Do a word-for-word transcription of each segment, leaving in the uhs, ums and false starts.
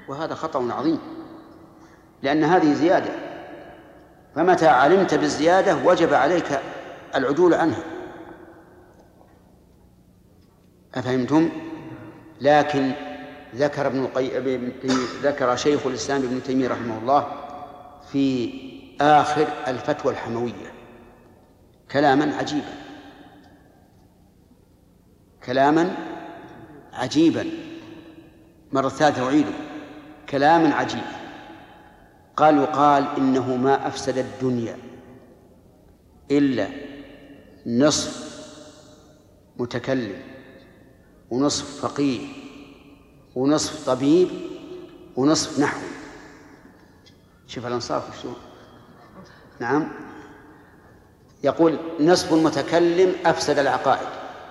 وهذا خطأ عظيم، لأن هذه زيادة، فمتى علمت بالزيادة وجب عليك العدول عنها. أفهمتم؟ لكن ذكر ابن القيم ذكر شيخ الإسلام ابن تيمية رحمه الله في آخر الفتوى الحموية كلاما عجيبا كلاما عجيبا مرة ثالثة أعيده، كلاما عجيبا. قال يقال إنه ما أفسد الدنيا إلا نصف متكلم ونصف فقيه ونصف طبيب ونصف نحو. شوف الأنصاف وشو. نعم، يقول نصف المتكلم أفسد العقائد،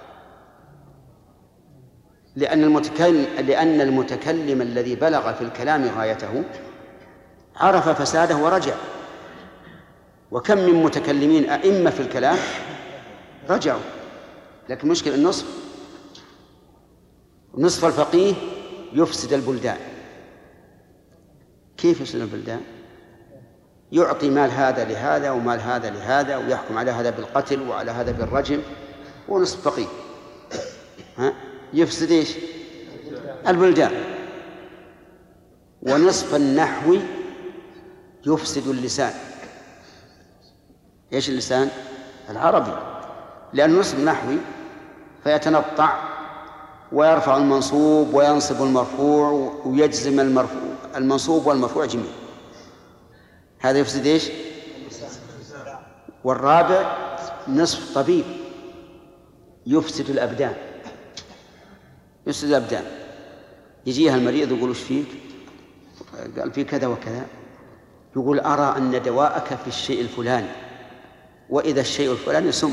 لأن المتكلم, لأن المتكلم الذي بلغ في الكلام غايته عرف فساده ورجع. وكم من متكلمين أئمة في الكلام رجعوا، لكن مشكلة النصف نصف الفقيه يفسد البلدان. كيف يفسد البلدان؟ يعطي مال هذا لهذا ومال هذا لهذا ويحكم على هذا بالقتل وعلى هذا بالرجم، ونصف فقيه ها يفسد ايش؟ البلدان. ونصف النحو يفسد اللسان. ايش اللسان؟ العربي، لأن نصف النحوي فيتنطع ويرفع المنصوب وينصب المرفوع ويجزم المرفوع المنصوب والمرفوع جميع، هذا يفسد ايش؟ والرابع نصف طبيب يفسد الأبدان. يفسد الأبدان، يجيها المريض يقول وش فيك؟ قال في كذا وكذا، يقول أرى أن دواءك في الشيء الفلاني، وإذا الشيء الفلاني سم،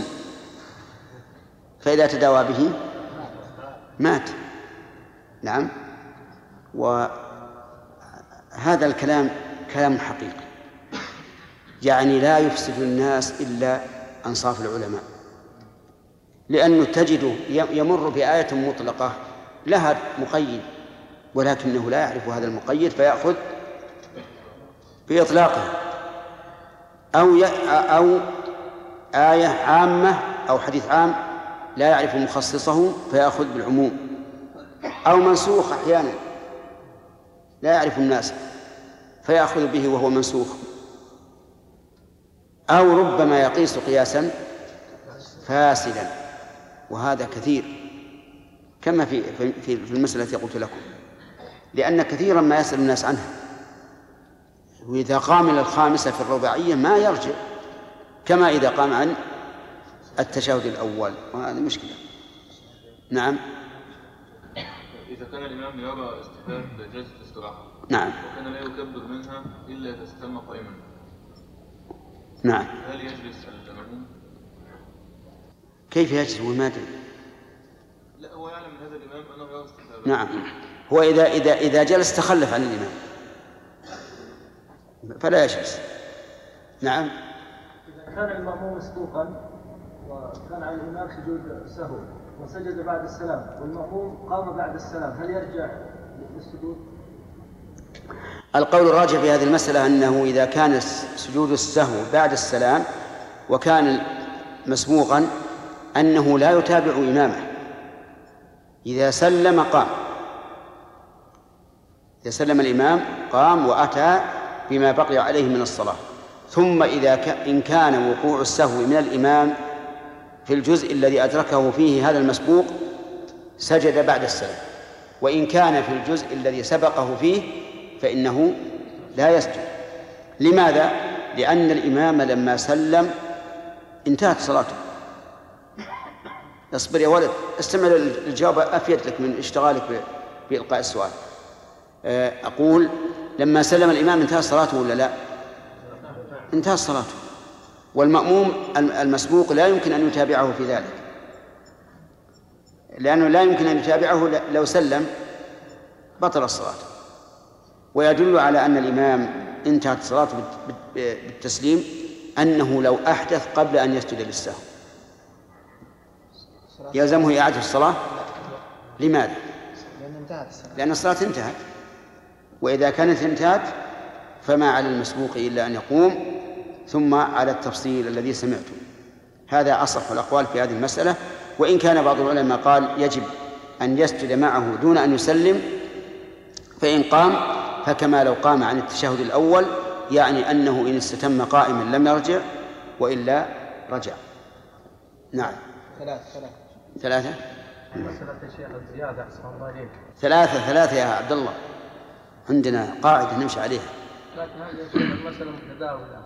فإذا تداوى به مات. نعم، وهذا الكلام كلام حقيقي، يعني لا يفسد الناس إلا أنصاف العلماء، لأنه تجده يمر بآية مطلقة لها مقيد ولكنه لا يعرف هذا المقيد فيأخذ بإطلاقه، أو أو آية عامة أو حديث عام لا يعرف مخصصه فيأخذ بالعموم، أو منسوخ أحيانا لا يعرف الناس فيأخذ به وهو منسوخ، أو ربما يقيس قياسا فاسدا، وهذا كثير كما في في المسألة التي قلت لكم، لأن كثيرا ما يسأل الناس عنها، وإذا قام إلى الخامسة في الرباعية ما يرجع كما إذا قام عن التشهد الأول، وهذه مشكلة. نعم، إذا كان الإمام يرى استحباب جلسة الاستراحة نعم وكان لا يكبر منها إلا إذا استلم قائما، نعم، هل يجلس الأمام؟ كيف يجلس وما أدري؟ لا، هو يعلم من هذا الإمام أنه يرى استحباب. نعم، هو إذا إذا إذا جلس تخلف عن الإمام فلا يجلس. نعم، إذا كان المأموم مسبوقا وكان على الإمام سجود سهو وسجد بعد السلام والمأموم قام بعد السلام، هل يرجع للسجود؟ القول الراجح في هذه المسألة أنه إذا كان سجود السهو بعد السلام وكان مسبوقا أنه لا يتابع إمامه، إذا سلم قام، إذا سلم الإمام قام وأتى بما بقي عليه من الصلاة، ثم إذا ك... إن كان وقوع السهو من الإمام في الجزء الذي أدركه فيه هذا المسبوق سجد بعد السلام، وإن كان في الجزء الذي سبقه فيه فإنه لا يسجد. لماذا؟ لأن الإمام لما سلم انتهت صلاته. اصبر يا ولد، استمع الجواب أفيد لك من اشتغالك بإلقاء السؤال. أقول لما سلم الإمام انتهت صلاته ولا لا؟ انتهت صلاته، والمأموم المسبوق لا يمكن أن يتابعه في ذلك، لأنه لا يمكن أن يتابعه لو سلم بطل الصلاة. ويدل على أن الإمام انتهت صلاته بالتسليم أنه لو أحدث قبل أن يسجد للسهو يلزمه إعادة الصلاة. لماذا؟ لأن الصلاة انتهت. وإذا كانت انتهت فما على المسبوق إلا أن يقوم، ثم على التفصيل الذي سمعته. هذا أصح الأقوال في هذه المسألة. وإن كان بعض العلماء قال يجب أن يسجد معه دون أن يسلم، فإن قام فكما لو قام عن التشهد الأول، يعني أنه إن استتم قائما لم يرجع وإلا رجع. نعم. ثلاثة ثلاثة ثلاثة مسألة الشيخ الزيادة أحسن الله إليك. ثلاثة ثلاثة يا عبد الله، عندنا قاعدة نمشي عليها. لكن هذه المسألة متداولة.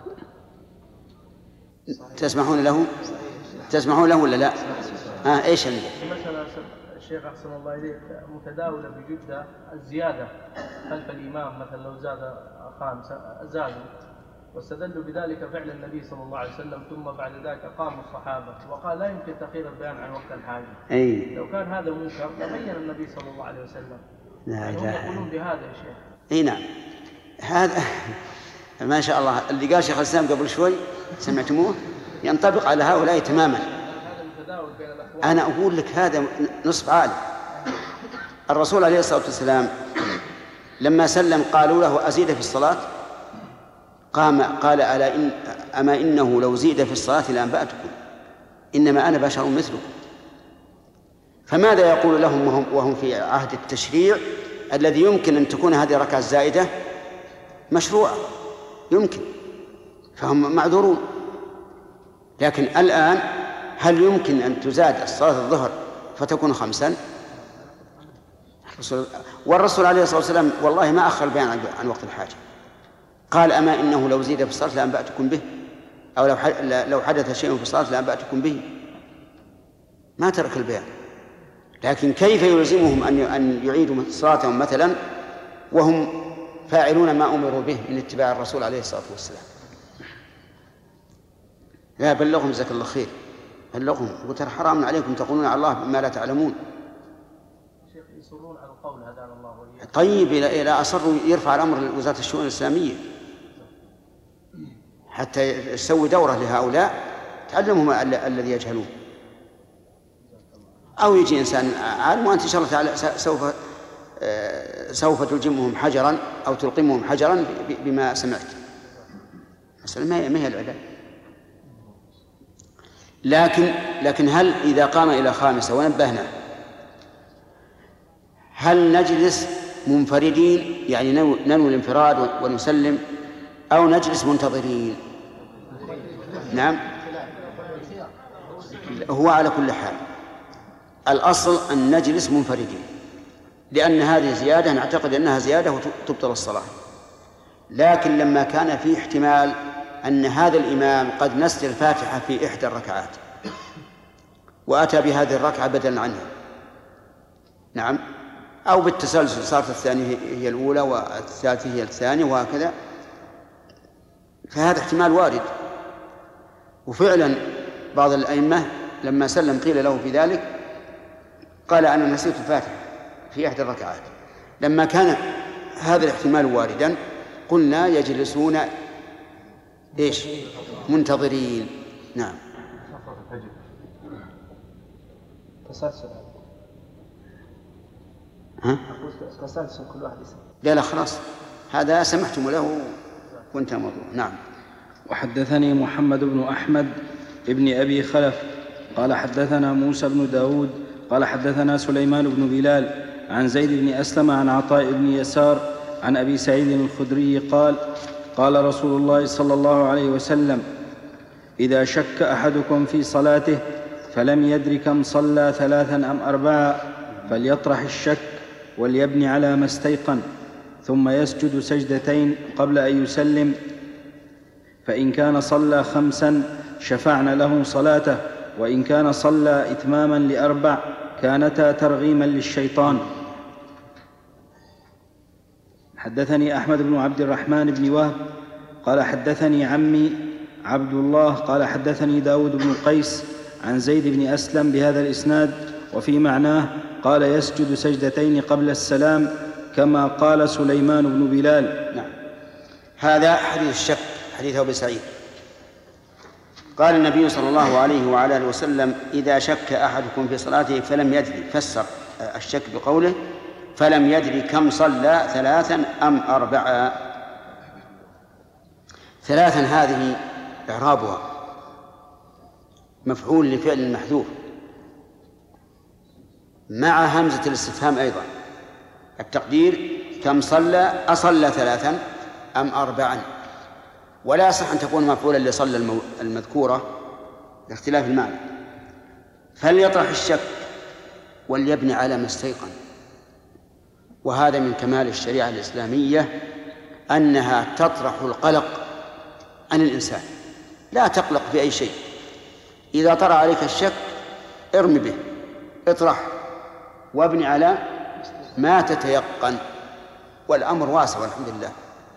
تسمحون له؟ تسمحون له ولا لا؟ آه إيش اللي؟ المسألة الشيخ أحسن الله إليك متداولة بجدة الزيادة خلف الإمام، مثلا لو زاد خامسة زادوا، واستدلوا بذلك فعل النبي صلى الله عليه وسلم، ثم بعد ذلك قام الصحابة وقال لا يمكن تأخير البيان عن وقت الحاجة. أي. لو كان هذا منكر لبين النبي صلى الله عليه وسلم. لا يعني هم يقولون بهذا يا شيخ. اي نعم، هذا ما شاء الله اللي قال شيخ الإسلام قبل شوي سمعتموه ينطبق على هؤلاء تماما. هذا متداول بين الأخوان. أنا أقول لك هذا نصف عالم. الرسول عليه الصلاة والسلام لما سلم قالوا له أزيد في الصلاة؟ قام قال ألا إن أما إنه لو زيد في الصلاة لأنبأتكم، إنما أنا بشر مثلكم. فماذا يقول لهم وهم, وهم في عهد التشريع الذي يمكن أن تكون هذه الركعة الزائدة مشروعة، يمكن، فهم معذورون. لكن الآن هل يمكن أن تزاد الصلاة الظهر فتكون خمسا؟ والرسول عليه الصلاة والسلام والله ما أخر البيان عن وقت الحاجة، قال أما إنه لو زيد في الصلاة لأنبأتكم به، أو لو حدث شيء في الصلاة لأنبأتكم به، ما ترك البيان. لكن كيف يلزمهم أن يعيدوا صلاتهم مثلا وهم فاعلون ما أمروا به من اتباع الرسول عليه الصلاة والسلام؟ لا بلغهم جزاك الله خير، بلغهم وترى حرام عليكم تقولون على الله ما لا تعلمون. شيخ يصرون على القول هدانا الله وإياكم. طيب إلى أصروا يرفع الأمر لوزارة الشؤون الإسلامية حتى يسوي دورة لهؤلاء تعلمهم الذي يجهلون، أو يجي إنسان عالم وأنت إن شاء الله تعالى سوف سوف تلجمهم حجرا أو تلقمهم حجرا بما سمعت. مثلا ما هي العلاج. لكن لكن هل إذا قام إلى خامسة ونبهنا هل نجلس منفردين يعني ننوي الانفراد ونسلم، أو نجلس منتظرين؟ نعم، هو على كل حال الأصل أن نجلس منفردين، لأن هذه زيادة نعتقد أنها زيادة وتبطل الصلاة. لكن لما كان في احتمال أن هذا الإمام قد نسي الفاتحة في إحدى الركعات وأتى بهذه الركعة بدلا عنها، نعم، أو بالتسلسل صارت الثانية هي الأولى والثالثة هي الثانية وهكذا، فهذا احتمال وارد. وفعلا بعض الأئمة لما سلم قيل له في ذلك قال أنا نسيت الفاتحة في إحدى الركعات. لما كان هذا الاحتمال واردا قلنا يجلسون إيش؟ منتظرين. نعم. تسلسل. ها؟ تسلسل كل واحد يسمع. لا لا خلاص هذا سمحتم له وانتهى الموضوع. نعم. وحدثني محمد بن أحمد ابن أبي خلف قال حدثنا موسى بن داود قال حدثنا سليمان بن بلال عن زيد بن أسلم عن عطاء بن يسار عن أبي سعيد الخدري قال قال رسول الله صلى الله عليه وسلم إذا شك أحدكم في صلاته فلم يدر كم صلى ثلاثا أم أربعا فليطرح الشك وليبني على ما استيقن، ثم يسجد سجدتين قبل أن يسلم، فإن كان صلى خمسا شفعنا له صلاته، وإن كان صلى إتماما لأربع كانتا ترغيما للشيطان. حدثني أحمد بن عبد الرحمن بن وهب قال حدثني عمي عبد الله قال حدثني داود بن قيس عن زيد بن أسلم بهذا الإسناد وفي معناه قال يسجد سجدتين قبل السلام كما قال سليمان بن بلال. نعم. هذا حديث الشك، حديث أبي سعيد. قال النبي صلى الله عليه وعلى آله وسلم إذا شك أحدكم في صلاته فلم يدري، فسر الشك بقوله فلم يدري كم صلى ثلاثا أم أربعا. ثلاثا هذه إعرابها مفعول لفعل محذوف مع همزة الاستفهام أيضا. التقدير كم صلى، أصلى ثلاثا أم أربعا، ولا يصح أن تكون مفعولا لصلى المذكورة لاختلاف المعنى. فليطرح الشك وليبني على ما استيقن. وهذا من كمال الشريعة الإسلامية أنها تطرح القلق عن الإنسان. لا تقلق بأي شيء، إذا طرأ عليك الشك ارم به، اطرح وابني على ما تتيقن، والأمر واسع والحمد لله.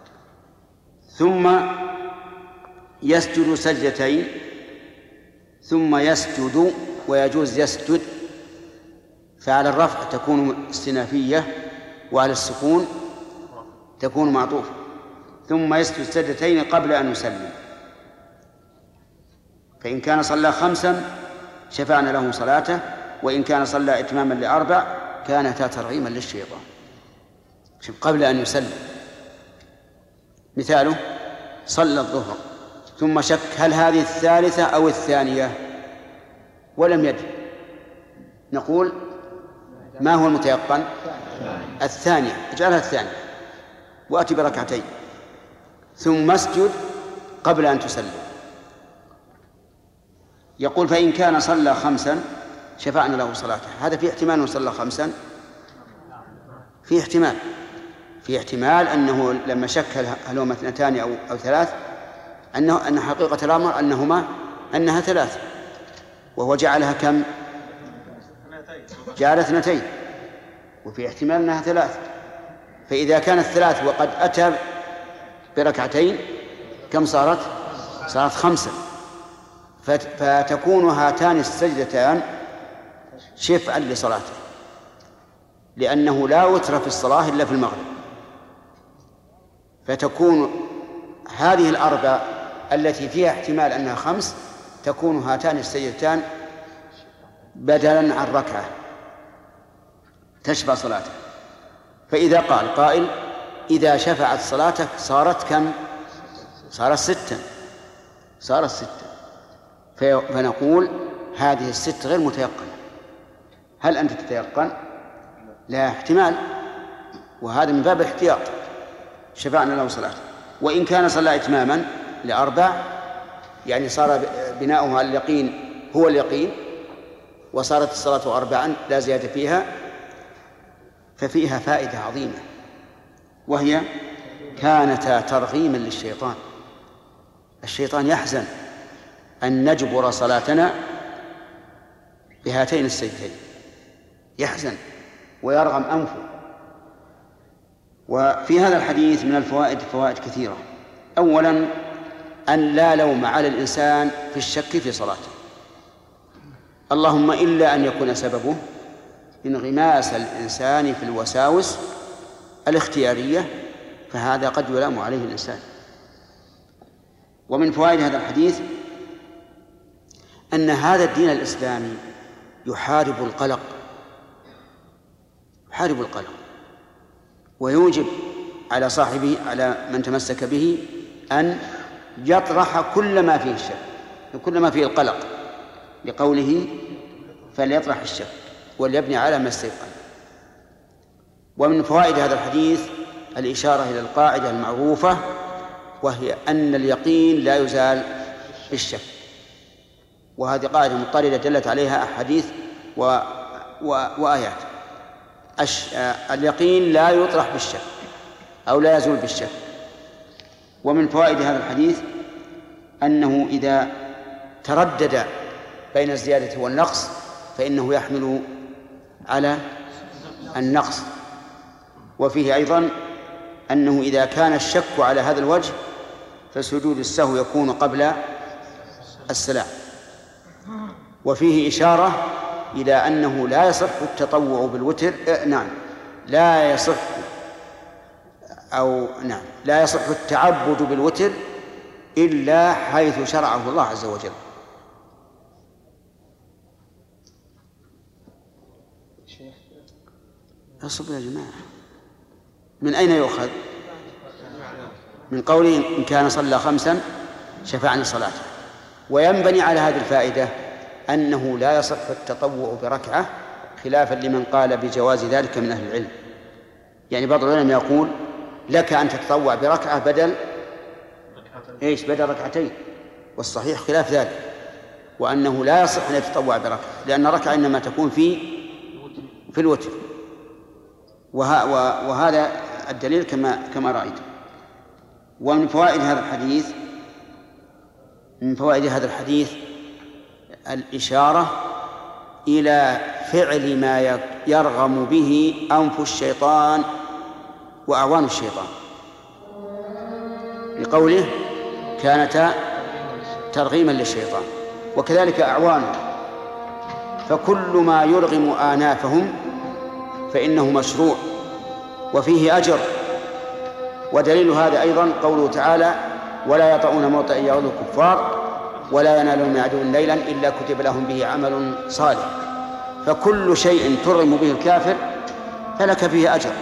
ثم يسجد سجدتين، ثم يسجد، ويجوز يسجد، فعلى الرفع تكون استنافية وعلى السكون تكون معطوفة. ثم يسجد سجدتين قبل أن يسلم، فإن كان صلى خمسا شفعنا له صلاته، وإن كان صلى إتماما لأربع كانتا ترغيما للشيطان. شوف قبل أن يسلم، مثاله صلى الظهر ثم شك هل هذه الثالثة أو الثانية ولم يدري، نقول ما هو المتيقن؟ الثانية، اجعلها الثانية وأتي بركعتين، ثم اسجد قبل أن تسلم. يقول فإن كان صلى خمسا شفعنا له صلاته. هذا في احتمال أنه صلى خمسا، في احتمال في احتمال أنه لما شك هل هما اثنتان أو أو ثلاث أنه أن حقيقة الأمر أنهما أنها ثلاث، وهو جعلها كم؟ جعل اثنتين، وفي احتمال أنها ثلاث. فإذا كانت ثلاث وقد أتى بركعتين كم صارت؟ صارت خمسة. فتكون هاتان السجدتان شفعا لصلاته، لأنه لا وتر في الصلاة إلا في المغرب، فتكون هذه الأربع التي فيها احتمال أنها خمس تكون هاتان السجدتان بدلا عن ركعة تشفع صلاته. فإذا قال قائل إذا شفعت صلاتك صارت كم؟ صارت ستا، صارت ستا، فنقول هذه الست غير متيقنة. هل أنت تتيقن؟ لا، احتمال، وهذا من باب الاحتياط، شفعنا له صلاته. وإن كان صلى إتماما لأربع، يعني صار بناؤها اليقين هو اليقين، وصارت الصلاة أربعا لا زيادة فيها، ففيها فائدة عظيمة، وهي كانتا ترغيما للشيطان. الشيطان يحزن أن نجبر صلاتنا بهاتين السجدتين، يحزن ويرغم أنفه. وفي هذا الحديث من الفوائد فوائد كثيرة. أولا أن لا لوم على الإنسان في الشك في صلاته، اللهم إلا أن يكون سببه انغماس الإنسان في الوساوس الاختيارية، فهذا قد يلام عليه الإنسان. ومن فوائد هذا الحديث أن هذا الدين الإسلامي يحارب القلق، يحارب القلق ويوجب على صاحبه، على من تمسك به، أن يطرح كل ما فيه الشك، كل ما فيه القلق، لقوله فليطرح الشك وليبني على ما استيقن. ومن فوائد هذا الحديث الإشارة إلى القاعدة المعروفة، وهي أن اليقين لا يزال بالشك، وهذه قاعدة مضطردة دلت عليها أحاديث و... و... وآيات. أش... اليقين لا يطرح بالشك أو لا يزول بالشك. ومن فوائد هذا الحديث أنه إذا تردد بين الزيادة والنقص فإنه يحمل على النقص. وفيه أيضا أنه إذا كان الشك على هذا الوجه فسجود السهو يكون قبل السلام. وفيه إشارة إلى أنه لا يصح التطوع بالوتر، اه نعم لا يصح أو نعم لا يصح التعبد بالوتر إلا حيث شرعه الله عز وجل. اصبر يا جماعة، من أين يؤخذ؟ من قوله إن كان صلى خمسا شفعني صلاته. وينبني على هذه الفائدة أنه لا يصح التطوع بركعة خلافا لمن قال بجواز ذلك من أهل العلم. يعني بعض العلماء يقول لك أن تتطوع بركعة بدل إيش بدل ركعتين، والصحيح خلاف ذلك، وأنه لا يصح أن يتطوع بركعة، لأن ركعة إنما تكون في في الوتر. وه وهذا الدليل كما كما رأيت. ومن فوائد هذا الحديث من فوائد هذا الحديث الإشارة إلى فعل ما يرغم به أنف الشيطان وأعوان الشيطان، لقوله كانتا ترغيما للشيطان، وكذلك أعوانه، فكل ما يرغم آنافهم فإنه مشروع وفيه أجر. ودليل هذا أيضا قوله تعالى ولا يطعون موطئا يغيظ الكفار ولا ينالون من عدو ليلا إلا كتب لهم به عمل صالح. فكل شيء ترغم به الكافر فلك فيه أجر.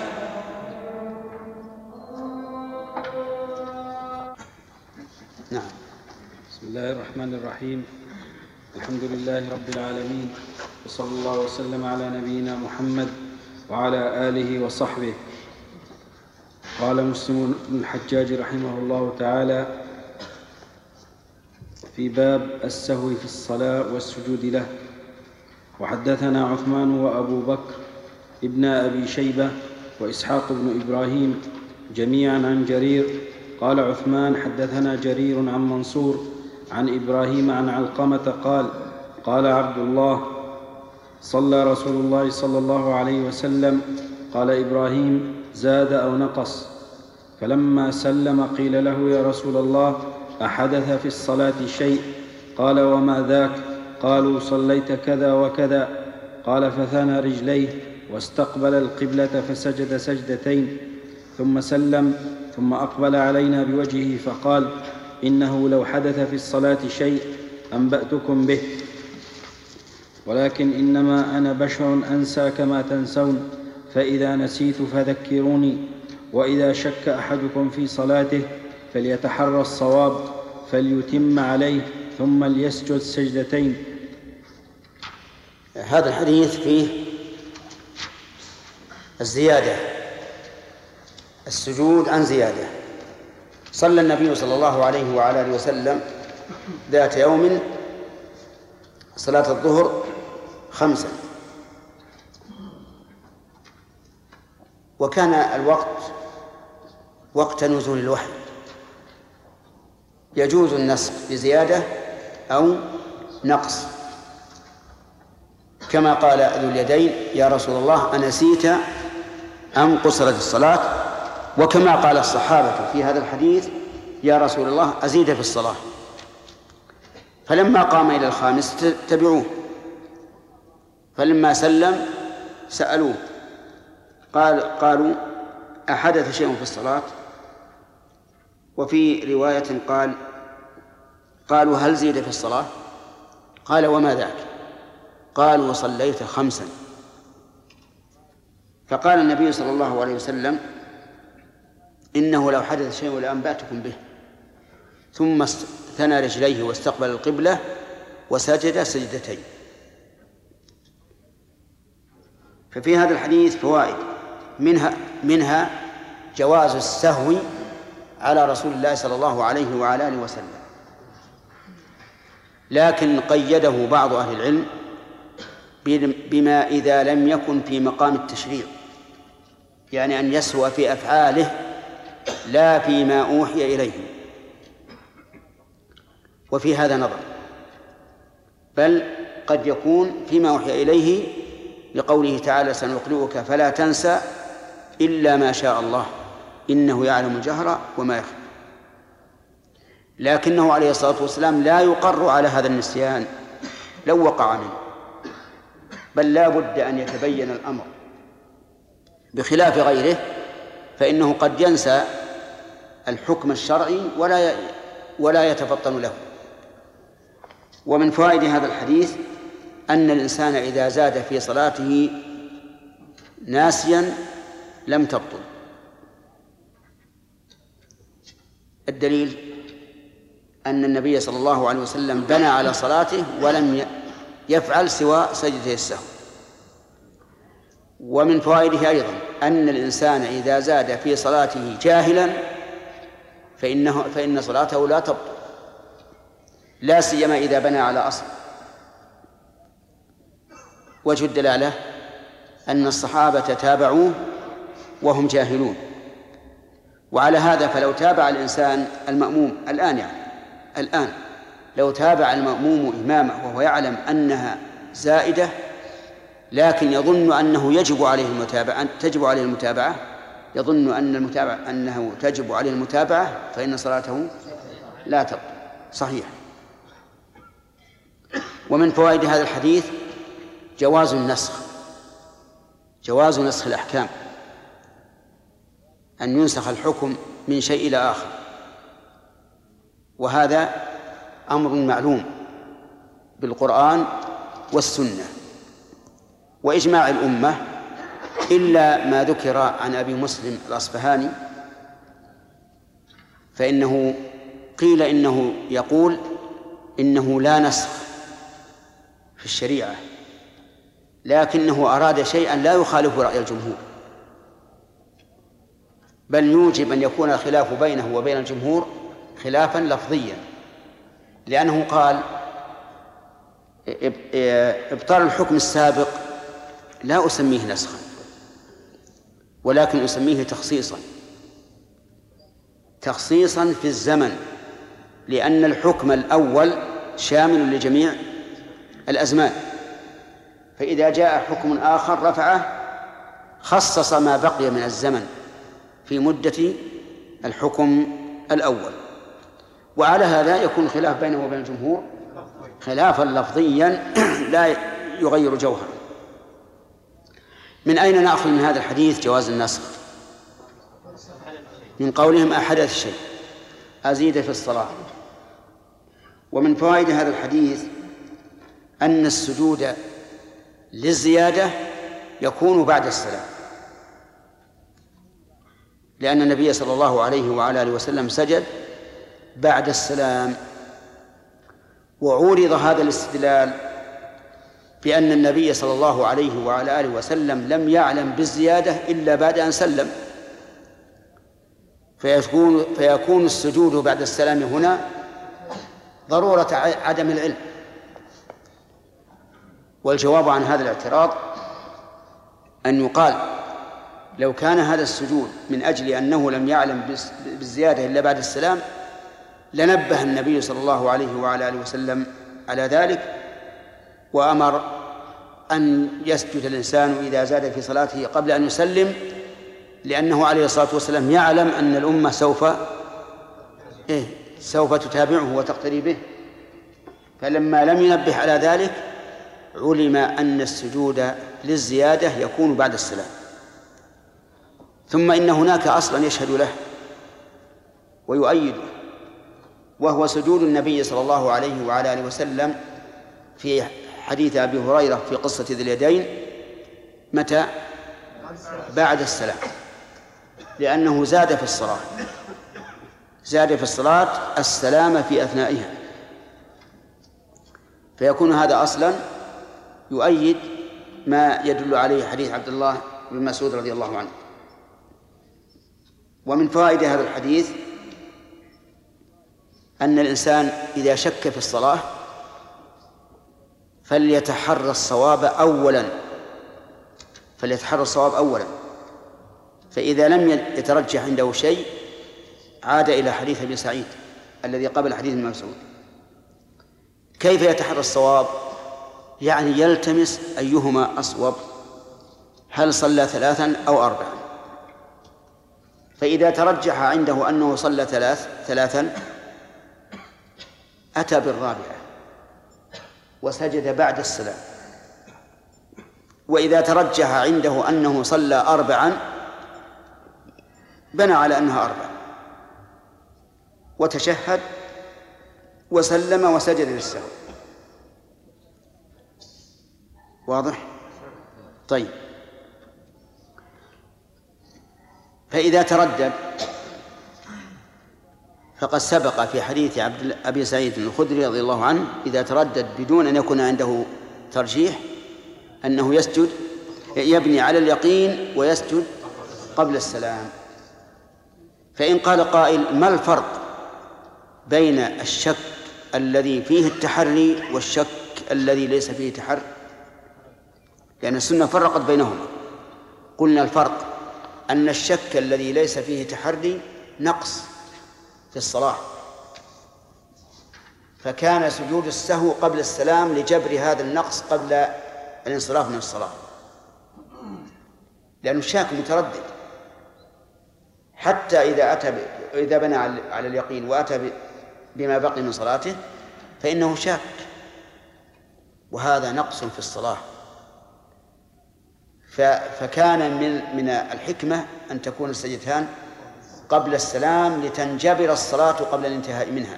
نعم. بسم الله الرحمن الرحيم. الحمد لله رب العالمين، وصلى الله وسلم على نبينا محمد وعلى آله وصحبه. قال مسلم بن الحجاج رحمه الله تعالى في باب السهو في الصلاة والسجود له: وحدثنا عثمان وأبو بكر ابن أبي شيبة وإسحاق بن إبراهيم جميعا عن جرير. قال عثمان: حدثنا جرير عن منصور عن إبراهيم عن علقمة قال: قال عبد الله: صلى رسول الله صلى الله عليه وسلم. قال إبراهيم: زاد أو نقص؟ فلما سلم قيل له: يا رسول الله، أحدث في الصلاة شيء؟ قال: وما ذاك؟ قالوا: صليت كذا وكذا. قال: فثنى رجليه واستقبل القبلة فسجد سجدتين ثم سلم، ثم أقبل علينا بوجهه فقال: إنه لو حدث في الصلاة شيء أنبأتكم به، ولكن إنما أنا بشر أنسى كما تنسون، فإذا نسيت فذكروني. وإذا شك أحدكم في صلاته فليتحرى الصواب فليتم عليه ثم ليسجد سجدتين. هذا الحديث فيه الزيادة، السجود عن زيادة. صلى النبي صلى الله عليه وعلى آله وسلم ذات يوم صلاة الظهر خمسا، وكان الوقت وقت نزول الوحي، يجوز النسخ بزيادة أو نقص، كما قال ذو اليدين: يا رسول الله أنسيت أم قصرت الصلاة؟ وكما قال الصحابة في هذا الحديث: يا رسول الله أزيد في الصلاة. فلما قام إلى الخامس تبعوه، فلما سلم سألوه قال قالوا: أحدث شيء في الصلاة؟ وفي رواية قال قالوا: هل زيد في الصلاة؟ قال: وما ذاك؟ قالوا: صليت خمسا. فقال النبي صلى الله عليه وسلم: إنه لو حدث شيء لأنبأتكم به. ثم ثنى رجليه واستقبل القبلة وسجد سجدتين. ففي هذا الحديث فوائد، منها منها جواز السهو على رسول الله صلى الله عليه وعلى آله وسلم، لكن قيده بعض أهل العلم بما إذا لم يكن في مقام التشريع، يعني أن يسهو في أفعاله لا فيما أوحي إليه. وفي هذا نظر، بل قد يكون فيما أوحي إليه لقوله تعالى: سنقرئك فلا تنسى إلا ما شاء الله إنه يعلم الجهر وما يخفى. لكنه عليه الصلاة والسلام لا يقر على هذا النسيان لو وقع منه، بل لا بد أن يتبين الأمر، بخلاف غيره فإنه قد ينسى الحكم الشرعي ولا ولا يتفطن له. ومن فوائد هذا الحديث أن الإنسان إذا زاد في صلاته ناسيا لم تبطل. الدليل أن النبي صلى الله عليه وسلم بنى على صلاته ولم يفعل سوى سجدة السهو. ومن فوائده أيضا أن الإنسان إذا زاد في صلاته جاهلا فإنه فإن صلاته لا تبطل، لا سيما إذا بنى على أصل. وجه الدلالة أن الصحابة تابعوه وهم جاهلون، وعلى هذا فلو تابع الإنسان المأموم الآن يعني الآن لو تابع المأموم إمامه وهو يعلم أنها زائدة لكن يظن أنه يجب عليه المتابعة تجب عليه المتابعة يظن أن المتابعة أنه تجب عليه المتابعة فإن صلاته لا تبطل صحيح. ومن فوائد هذا الحديث جواز النسخ جواز نسخ الأحكام، أن ينسخ الحكم من شيء إلى آخر، وهذا أمر معلوم بالقرآن والسنة وإجماع الأمة، إلا ما ذكر عن أبي مسلم الأصفهاني فإنه قيل إنه يقول إنه لا نسخ في الشريعة، لكنه أراد شيئا لا يخالف رأي الجمهور، بل يوجب أن يكون الخلاف بينه وبين الجمهور خلافا لفظيا، لأنه قال إبطال الحكم السابق لا أسميه نسخا ولكن أسميه تخصيصا تخصيصا في الزمن، لأن الحكم الأول شامل لجميع الأزمان، فإذا جاء حكم آخر رفعه خصص ما بقي من الزمن في مدة الحكم الأول. وعلى هذا يكون الخلاف بينه وبين الجمهور خلافا لفظيا لا يغير جوهر. من أين نأخذ من هذا الحديث جواز النسخ؟ من قولهم أحدث شيء أزيد في الصلاة. ومن فوائد هذا الحديث أن السجود للزيادة يكون بعد السلام، لأن النبي صلى الله عليه وعلى آله وسلم سجد بعد السلام. وعورض هذا الاستدلال بأن النبي صلى الله عليه وعلى آله وسلم لم يعلم بالزيادة إلا بعد أن سلم، فيكون, فيكون السجود بعد السلام هنا ضرورة عدم العلم. والجواب عن هذا الاعتراض أن يقال لو كان هذا السجود من أجل أنه لم يعلم بالزيادة إلا بعد السلام لنبه النبي صلى الله عليه وعلى آله وسلم على ذلك، وأمر أن يسجد الإنسان إذا زاد في صلاته قبل أن يسلم، لأنه عليه الصلاة والسلام يعلم أن الأمة سوف إيه سوف تتابعه وتقتدي به، فلما لم ينبه على ذلك علم أن السجود للزيادة يكون بعد السلام. ثم إن هناك أصلا يشهد له ويؤيده، وهو سجود النبي صلى الله عليه وعلى آله وسلم في حديث أبي هريرة في قصة ذي اليدين متى؟ بعد السلام، لأنه زاد في الصلاة زاد في الصلاة السلام في أثنائها، فيكون هذا أصلا يؤيد ما يدل عليه حديث عبد الله بن مسعود رضي الله عنه. ومن فوائد هذا الحديث أن الإنسان إذا شك في الصلاة فليتحرى الصواب أولا فليتحرى الصواب أولا فإذا لم يترجح عنده شيء عاد إلى حديث أبي سعيد الذي قبل حديث ابن مسعود. كيف يتحرى الصواب؟ يعني يلتمس أيهما أصوب، هل صلى ثلاثا أو أربعا، فإذا ترجح عنده أنه صلى ثلاث ثلاثا أتى بالرابعة وسجد بعد السلام، وإذا ترجح عنده أنه صلى أربعا بنى على أنها أربع وتشهد وسلم وسجد للسهو. واضح؟ طيب، فإذا تردد فقد سبق في حديث عبد أبي سعيد الخدري رضي الله عنه إذا تردد بدون أن يكون عنده ترجيح أنه يسجد يبني على اليقين ويسجد قبل السلام. فإن قال قائل ما الفرق بين الشك الذي فيه التحري والشك الذي ليس فيه تحري؟ لأن السنة فرقت بينهما. قلنا الفرق أن الشك الذي ليس فيه تحري نقص في الصلاة، فكان سجود السهو قبل السلام لجبر هذا النقص قبل الانصراف من الصلاة، لأنه الشاك متردد حتى إذا أتى إذا بنى على اليقين وأتى بما بقي من صلاته فإنه شاك، وهذا نقص في الصلاة. فكان من من الحكمة أن تكون السجدتان قبل السلام لتنجبر الصلاة قبل الانتهاء منها.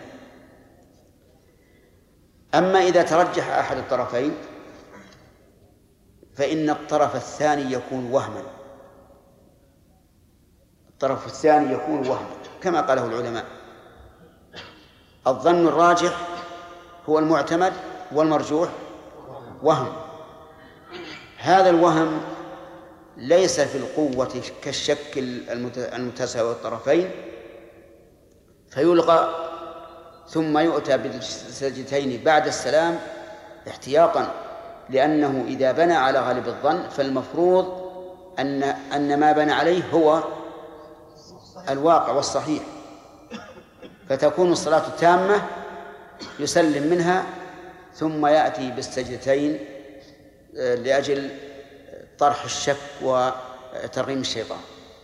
أما إذا ترجح أحد الطرفين فإن الطرف الثاني يكون وهما، الطرف الثاني يكون وهما كما قاله العلماء. الظن الراجح هو المعتمد والمرجوح وهم. هذا الوهم ليس في القوة كالشك المتساوي الطرفين فيلغى ثم يؤتى بالسجدتين بعد السلام احتياطا، لأنه إذا بنى على غالب الظن فالمفروض أن أن ما بنى عليه هو الواقع والصحيح، فتكون الصلاة تامة يسلم منها ثم يأتي بالسجدتين لأجل طرح الشك وترغيم الشيطان.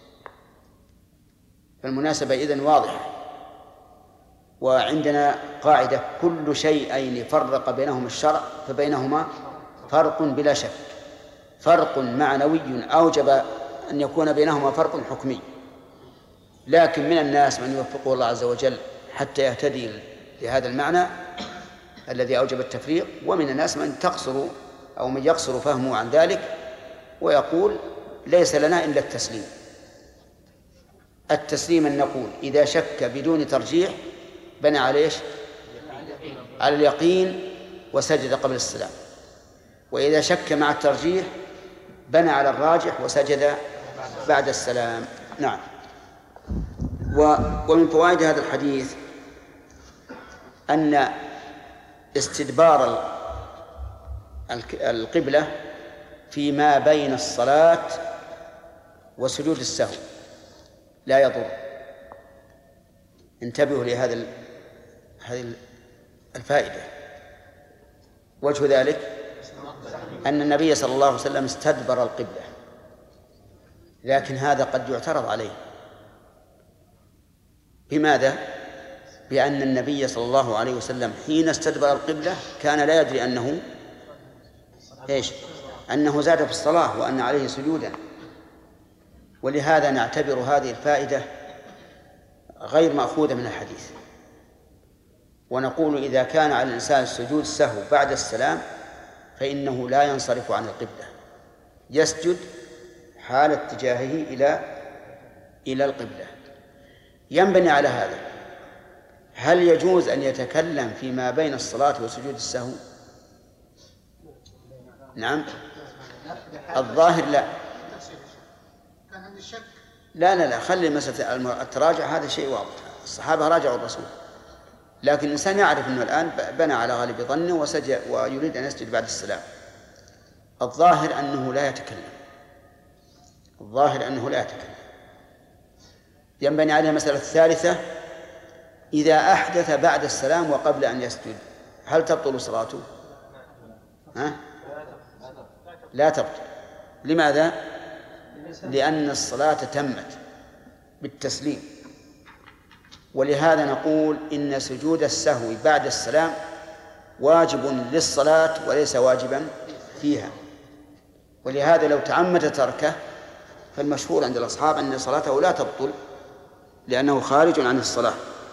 فالمناسبة إذن واضحة. وعندنا قاعدة كل شيئين فرق بينهما الشرع فبينهما فرق بلا شك، فرق معنوي أوجب أن يكون بينهما فرق حكمي، لكن من الناس من يوفقه الله عز وجل حتى يهتدي لهذا المعنى الذي أوجب التفريق، ومن الناس من تقصر أو من يقصر فهمه عن ذلك ويقول ليس لنا إلا التسليم. التسليم أن نقول إذا شك بدون ترجيح بنى على إيش؟ على اليقين وسجد قبل السلام، وإذا شك مع الترجيح بنى على الراجح وسجد بعد السلام. نعم. ومن فوائد هذا الحديث أن استدبار القبلة فيما بين الصلاة وسجود السهو لا يضر. انتبهوا لهذا هذه الفائدة. وجه ذلك أن النبي صلى الله عليه وسلم استدبر القبلة، لكن هذا قد يعترض عليه. بماذا؟ بأن النبي صلى الله عليه وسلم حين استدبر القبلة كان لا يدري أنه إيش؟ أنه زاد في الصلاة وأن عليه سجودا. ولهذا نعتبر هذه الفائدة غير مأخوذة من الحديث، ونقول إذا كان على الإنسان السجود السهو بعد السلام فإنه لا ينصرف عن القبلة، يسجد حال اتجاهه إلى إلى القبلة. ينبني على هذا هل يجوز أن يتكلم فيما بين الصلاة وسجود السهو؟ نعم. الظاهر لا. لا لا لا خلي مسألة التراجع هذا شيء واضح، الصحابة راجعوا الرسول، لكن الإنسان يعرف أنه الآن بنى على غالب ظنه وسجد ويريد أن يسجد بعد السلام. الظاهر أنه لا يتكلم، الظاهر أنه لا يتكلم. ينبني عليها مسألة الثالثة: إذا أحدث بعد السلام وقبل أن يسجد هل تبطل صلاته؟ ها؟ لا تبطل. لماذا؟ لأن الصلاة تمت بالتسليم. ولهذا نقول إن سجود السهو بعد السلام واجب للصلاة وليس واجبا فيها. ولهذا لو تعمد تركه فالمشهور عند الأصحاب أن صلاته لا تبطل لأنه خارج عن الصلاة.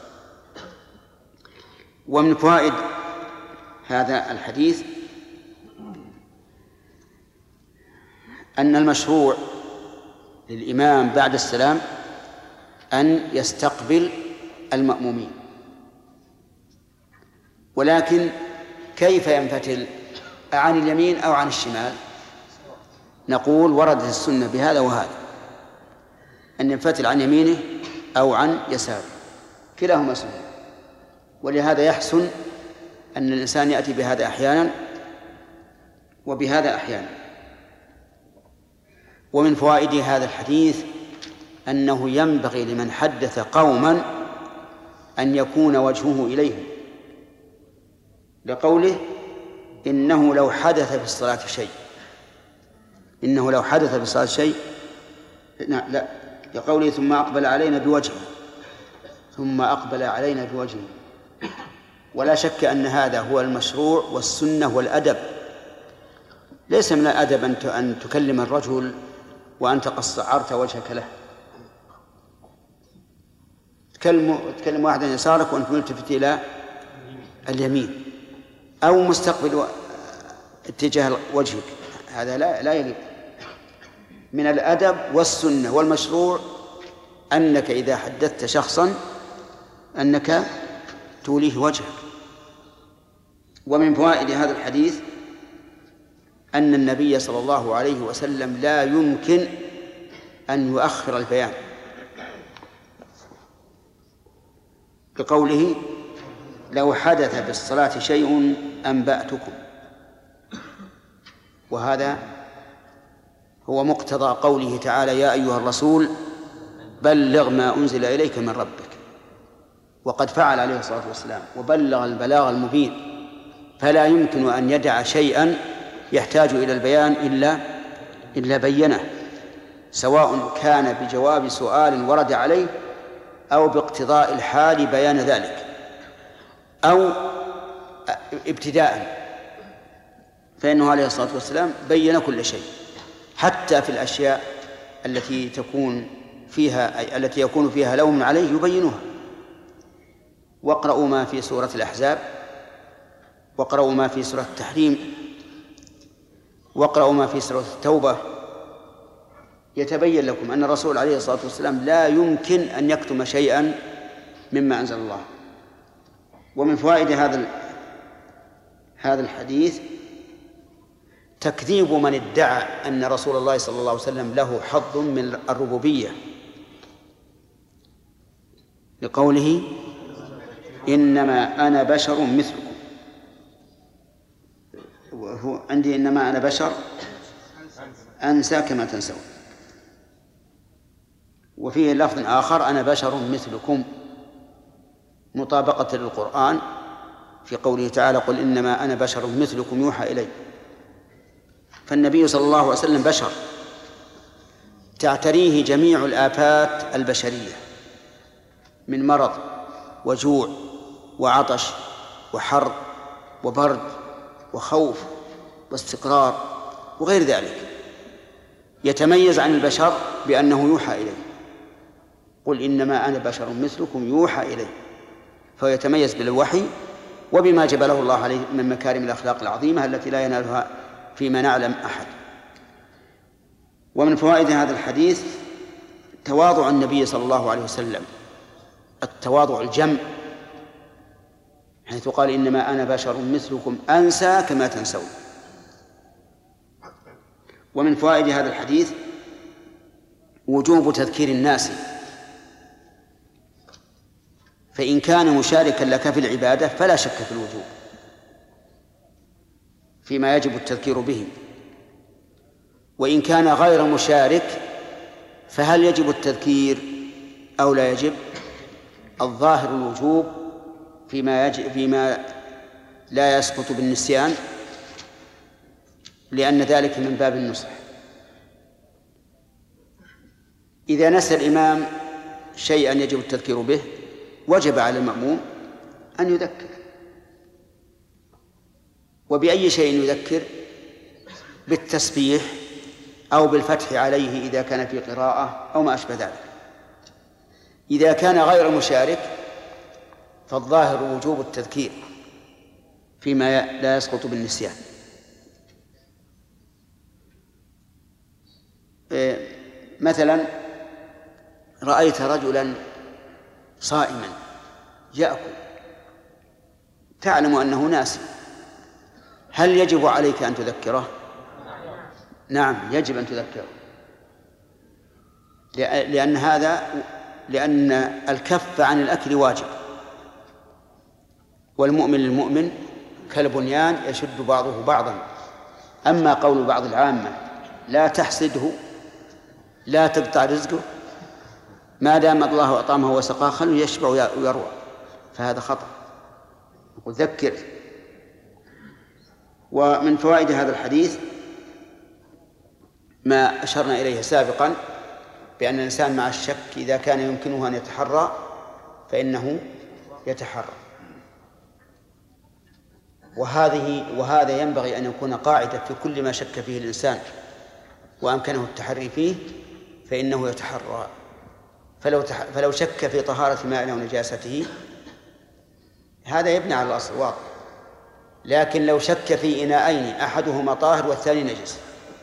ومن فوائد هذا الحديث أن المشروع للإمام بعد السلام أن يستقبل المأمومين. ولكن كيف ينفتل، عن اليمين أو عن الشمال؟ نقول وردت السنة بهذا وهذا، أن ينفتل عن يمينه أو عن يساره، كلاهما سنة. ولهذا يحسن أن الإنسان يأتي بهذا أحيانا وبهذا أحيانا. ومن فوائد هذا الحديث أنه ينبغي لمن حدث قوما أن يكون وجهه إليهم، لقوله إنه لو حدث في الصلاة شيء إنه لو حدث في الصلاة شيء لا, لا. لقوله ثم أقبل علينا بوجهه ثم أقبل علينا بوجهه. ولا شك أن هذا هو المشروع والسنة والأدب. ليس من الأدب أن تكلم الرجل وأنت قد صعرت وجهك له. تكلم, تكلم واحدا يسارك وأنت ملتفت إلى اليمين أو مستقبل اتجاه وجهك، هذا لا لا يليق. من الأدب والسنة والمشروع أنك إذا حدثت شخصا أنك توليه وجهك. ومن فوائد هذا الحديث أن النبي صلى الله عليه وسلم لا يمكن أن يؤخر البيان، بقوله لو حدث بالصلاة شيء أنبأتكم، وهذا هو مقتضى قوله تعالى يا أيها الرسول بلغ ما أنزل إليك من ربك، وقد فعل عليه الصلاة والسلام وبلغ البلاغ المبين، فلا يمكن أن يدع شيئا يحتاج إلى البيان إلا إلا بينه، سواء كان بجواب سؤال ورد عليه أو باقتضاء الحال بيان ذلك أو ابتداء، فإنه عليه الصلاة والسلام بين كل شيء حتى في الأشياء التي تكون فيها التي يكون فيها لوم عليه يبينها. واقرأوا ما في سورة الأحزاب، واقرأوا ما في سورة التحريم، واقرأوا ما في سورة التوبة، يتبين لكم أن الرسول عليه الصلاة والسلام لا يمكن أن يكتم شيئا مما أنزل الله. ومن فوائد هذا هذا الحديث تكذيب من ادعى أن رسول الله صلى الله عليه وسلم له حظ من الربوبية، لقوله إنما أنا بشر مثلكم. وهو عندي إنما أنا بشر أنسى كما تنسون، وفيه لفظ آخر أنا بشر مثلكم مطابقة للقرآن في قوله تعالى قل إنما أنا بشر مثلكم يوحى إلي. فالنبي صلى الله عليه وسلم بشر تعتريه جميع الآفات البشرية من مرض وجوع وعطش وحر وبرد وخوف واستقرار وغير ذلك، يتميز عن البشر بأنه يوحى إليه. قل إنما أنا بشر مثلكم يوحى إليه، فيتميز بالوحي وبما جبله الله عليه من مكارم الأخلاق العظيمة التي لا ينالها فيما نعلم أحد. ومن فوائد هذا الحديث تواضع النبي صلى الله عليه وسلم، التواضع الجم، حيث قال إنما أنا بشر مثلكم أنسى كما تنسون. ومن فوائد هذا الحديث وجوب تذكير الناس، فإن كان مشاركا لك في العبادة فلا شك في الوجوب فيما يجب التذكير به، وإن كان غير مشارك فهل يجب التذكير أو لا يجب؟ الظاهر الوجوب فيما يجب فيما لا يسقط بالنسيان، لأن ذلك من باب النصح. إذا نسى الإمام شيئا يجب التذكير به وجب على المأموم أن يذكر. وبأي شيء يذكر؟ بالتسبيح أو بالفتح عليه إذا كان في قراءة أو ما أشبه ذلك. إذا كان غير مشارك فالظاهر وجوب التذكير فيما لا يسقط بالنسيان. مثلا رأيت رجلا صائما يأكل تعلم أنه ناسي، هل يجب عليك أن تذكره؟ نعم يجب أن تذكره، لأن هذا لأن الكف عن الأكل واجب، والمؤمن للمؤمن كالبنيان يشد بعضه بعضا. أما قول بعض العامة لا تحسده لا تقطع رزقه ما دام الله أطعمه وسقاه خلوا يشبع ويروى، فهذا خطأ، وذكر. ومن فوائد هذا الحديث ما أشرنا إليه سابقا بأن الإنسان مع الشك إذا كان يمكنه أن يتحرى فإنه يتحرى، وهذه وهذا ينبغي أن يكون قاعدة في كل ما شك فيه الإنسان وأمكنه التحري فيه فإنه يتحرى. فلو تح... فلو شك في طهارة ماء أو نجاسته هذا يبني على الأصل واضح، لكن لو شك في إناءين أحدهما طاهر والثاني نجس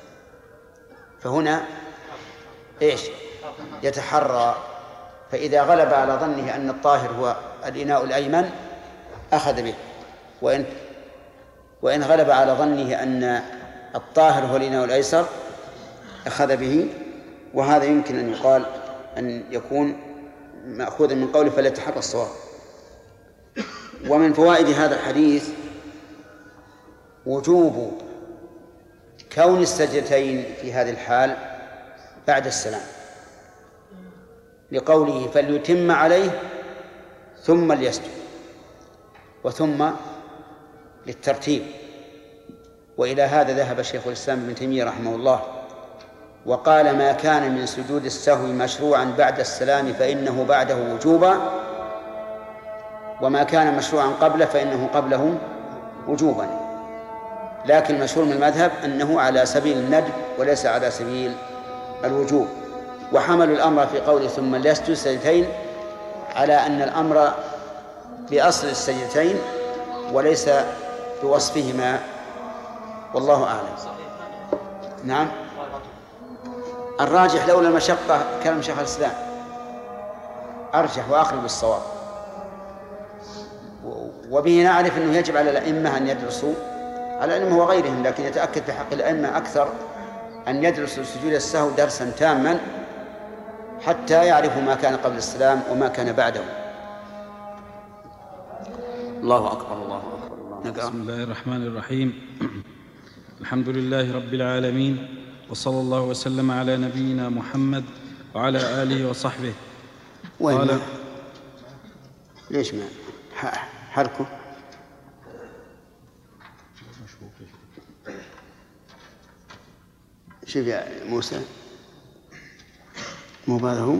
فهنا إيش؟ يتحرى. فإذا غلب على ظنه أن الطاهر هو الإناء الأيمن أخذ به، وإن وإن غلب على ظنه أن الطاهر هو الإناء الأيسر أخذ به. وهذا يمكن أن يقال أن يكون مأخوذا من قوله فليتحرى الصواب. ومن فوائد هذا الحديث وجوب كون السجدتين في هذه الحال بعد السلام، لقوله فليتم عليه ثم ليسجد، وثم للترتيب. وإلى هذا ذهب شيخ الإسلام ابن تيمية رحمه الله وقال ما كان من سجود السهو مشروعا بعد السلام فإنه بعده وجوبا، وما كان مشروعا قبله فإنه قبله وجوبا. لكن المشهور من المذهب أنه على سبيل الندب وليس على سبيل الوجوب. وحملوا الأمر في قوله ثم ليسجد سجدتين على أن الأمر بأصل السجدتين وليس بوصفهما، والله أعلم. نعم الراجح لولا المشقة كلام شيخ الإسلام أرجح وأقرب الصواب، وبه نعرف أنه يجب على الأئمة أن يدرسوا على الأئمة وغيرهم، لكن يتأكد في حق الأئمة أكثر أن يدرسوا سجود السهو درسا تاما حتى يعرفوا ما كان قبل السلام وما كان بعده. الله أكبر الله أكبر الله. بسم الله الرحمن الرحيم. الحمد لله رب العالمين، وصلى الله وسلم على نبينا محمد وعلى آله وصحبه. قال ليش ما حركه شوف يا موسى مو هذا هو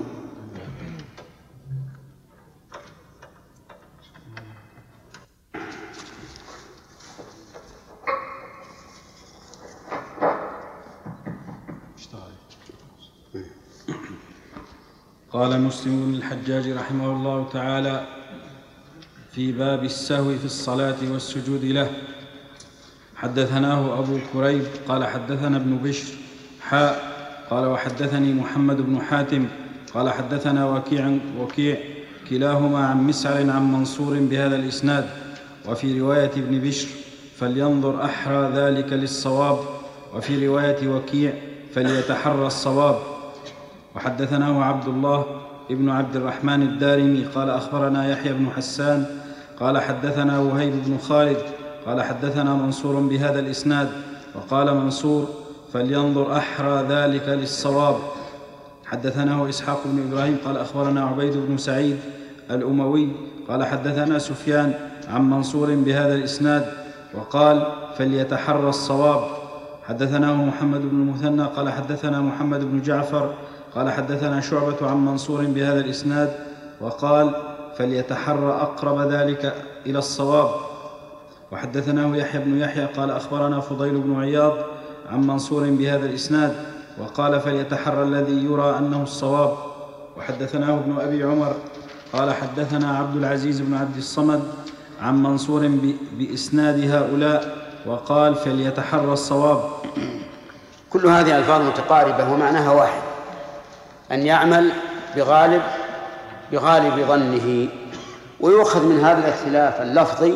قال مسلم بن الحجاج رحمه الله تعالى في باب السهو في الصلاة والسجود له: حدثناه أبو كريب قال حدثنا ابن بشر حاء قال وحدثني محمد بن حاتم قال حدثنا وكيع وكيع كلاهما عن مسعر عن منصور بهذا الإسناد. وفي رواية ابن بشر فلينظر أحرى ذلك للصواب، وفي رواية وكيع فليتحرى الصواب. وحدثناه عبد الله ابن عبد الرحمن الدارمي قال أخبرنا يحيى بن حسان قال حدثنا وهيب بن خالد قال حدثنا منصور بهذا الإسناد. وقال منصور فلينظر أحرى ذلك للصواب. حدثناه إسحاق بن إبراهيم قال أخبرنا عبيد بن سعيد الأموي قال حدثنا سفيان عن منصور بهذا الإسناد وقال فليتحرى الصواب. حدثناه محمد بن المثنى قال حدثنا محمد بن جعفر قال حدثنا شعبة عن منصور بهذا الإسناد وقال فليتحرى أقرب ذلك إلى الصواب. وحدثناه يحيى بن يحيى قال أخبرنا فضيل بن عياض عن منصور بهذا الإسناد وقال فليتحرى الذي يرى أنه الصواب. وحدثناه ابن أبي عمر قال حدثنا عبد العزيز بن عبد الصمد عن منصور بإسناد هؤلاء وقال فليتحرى الصواب. كل هذه ألفاظ متقاربة ومعناها واحد: أن يعمل بغالب بغالب ظنه. ويؤخذ من هذا الاختلاف اللفظي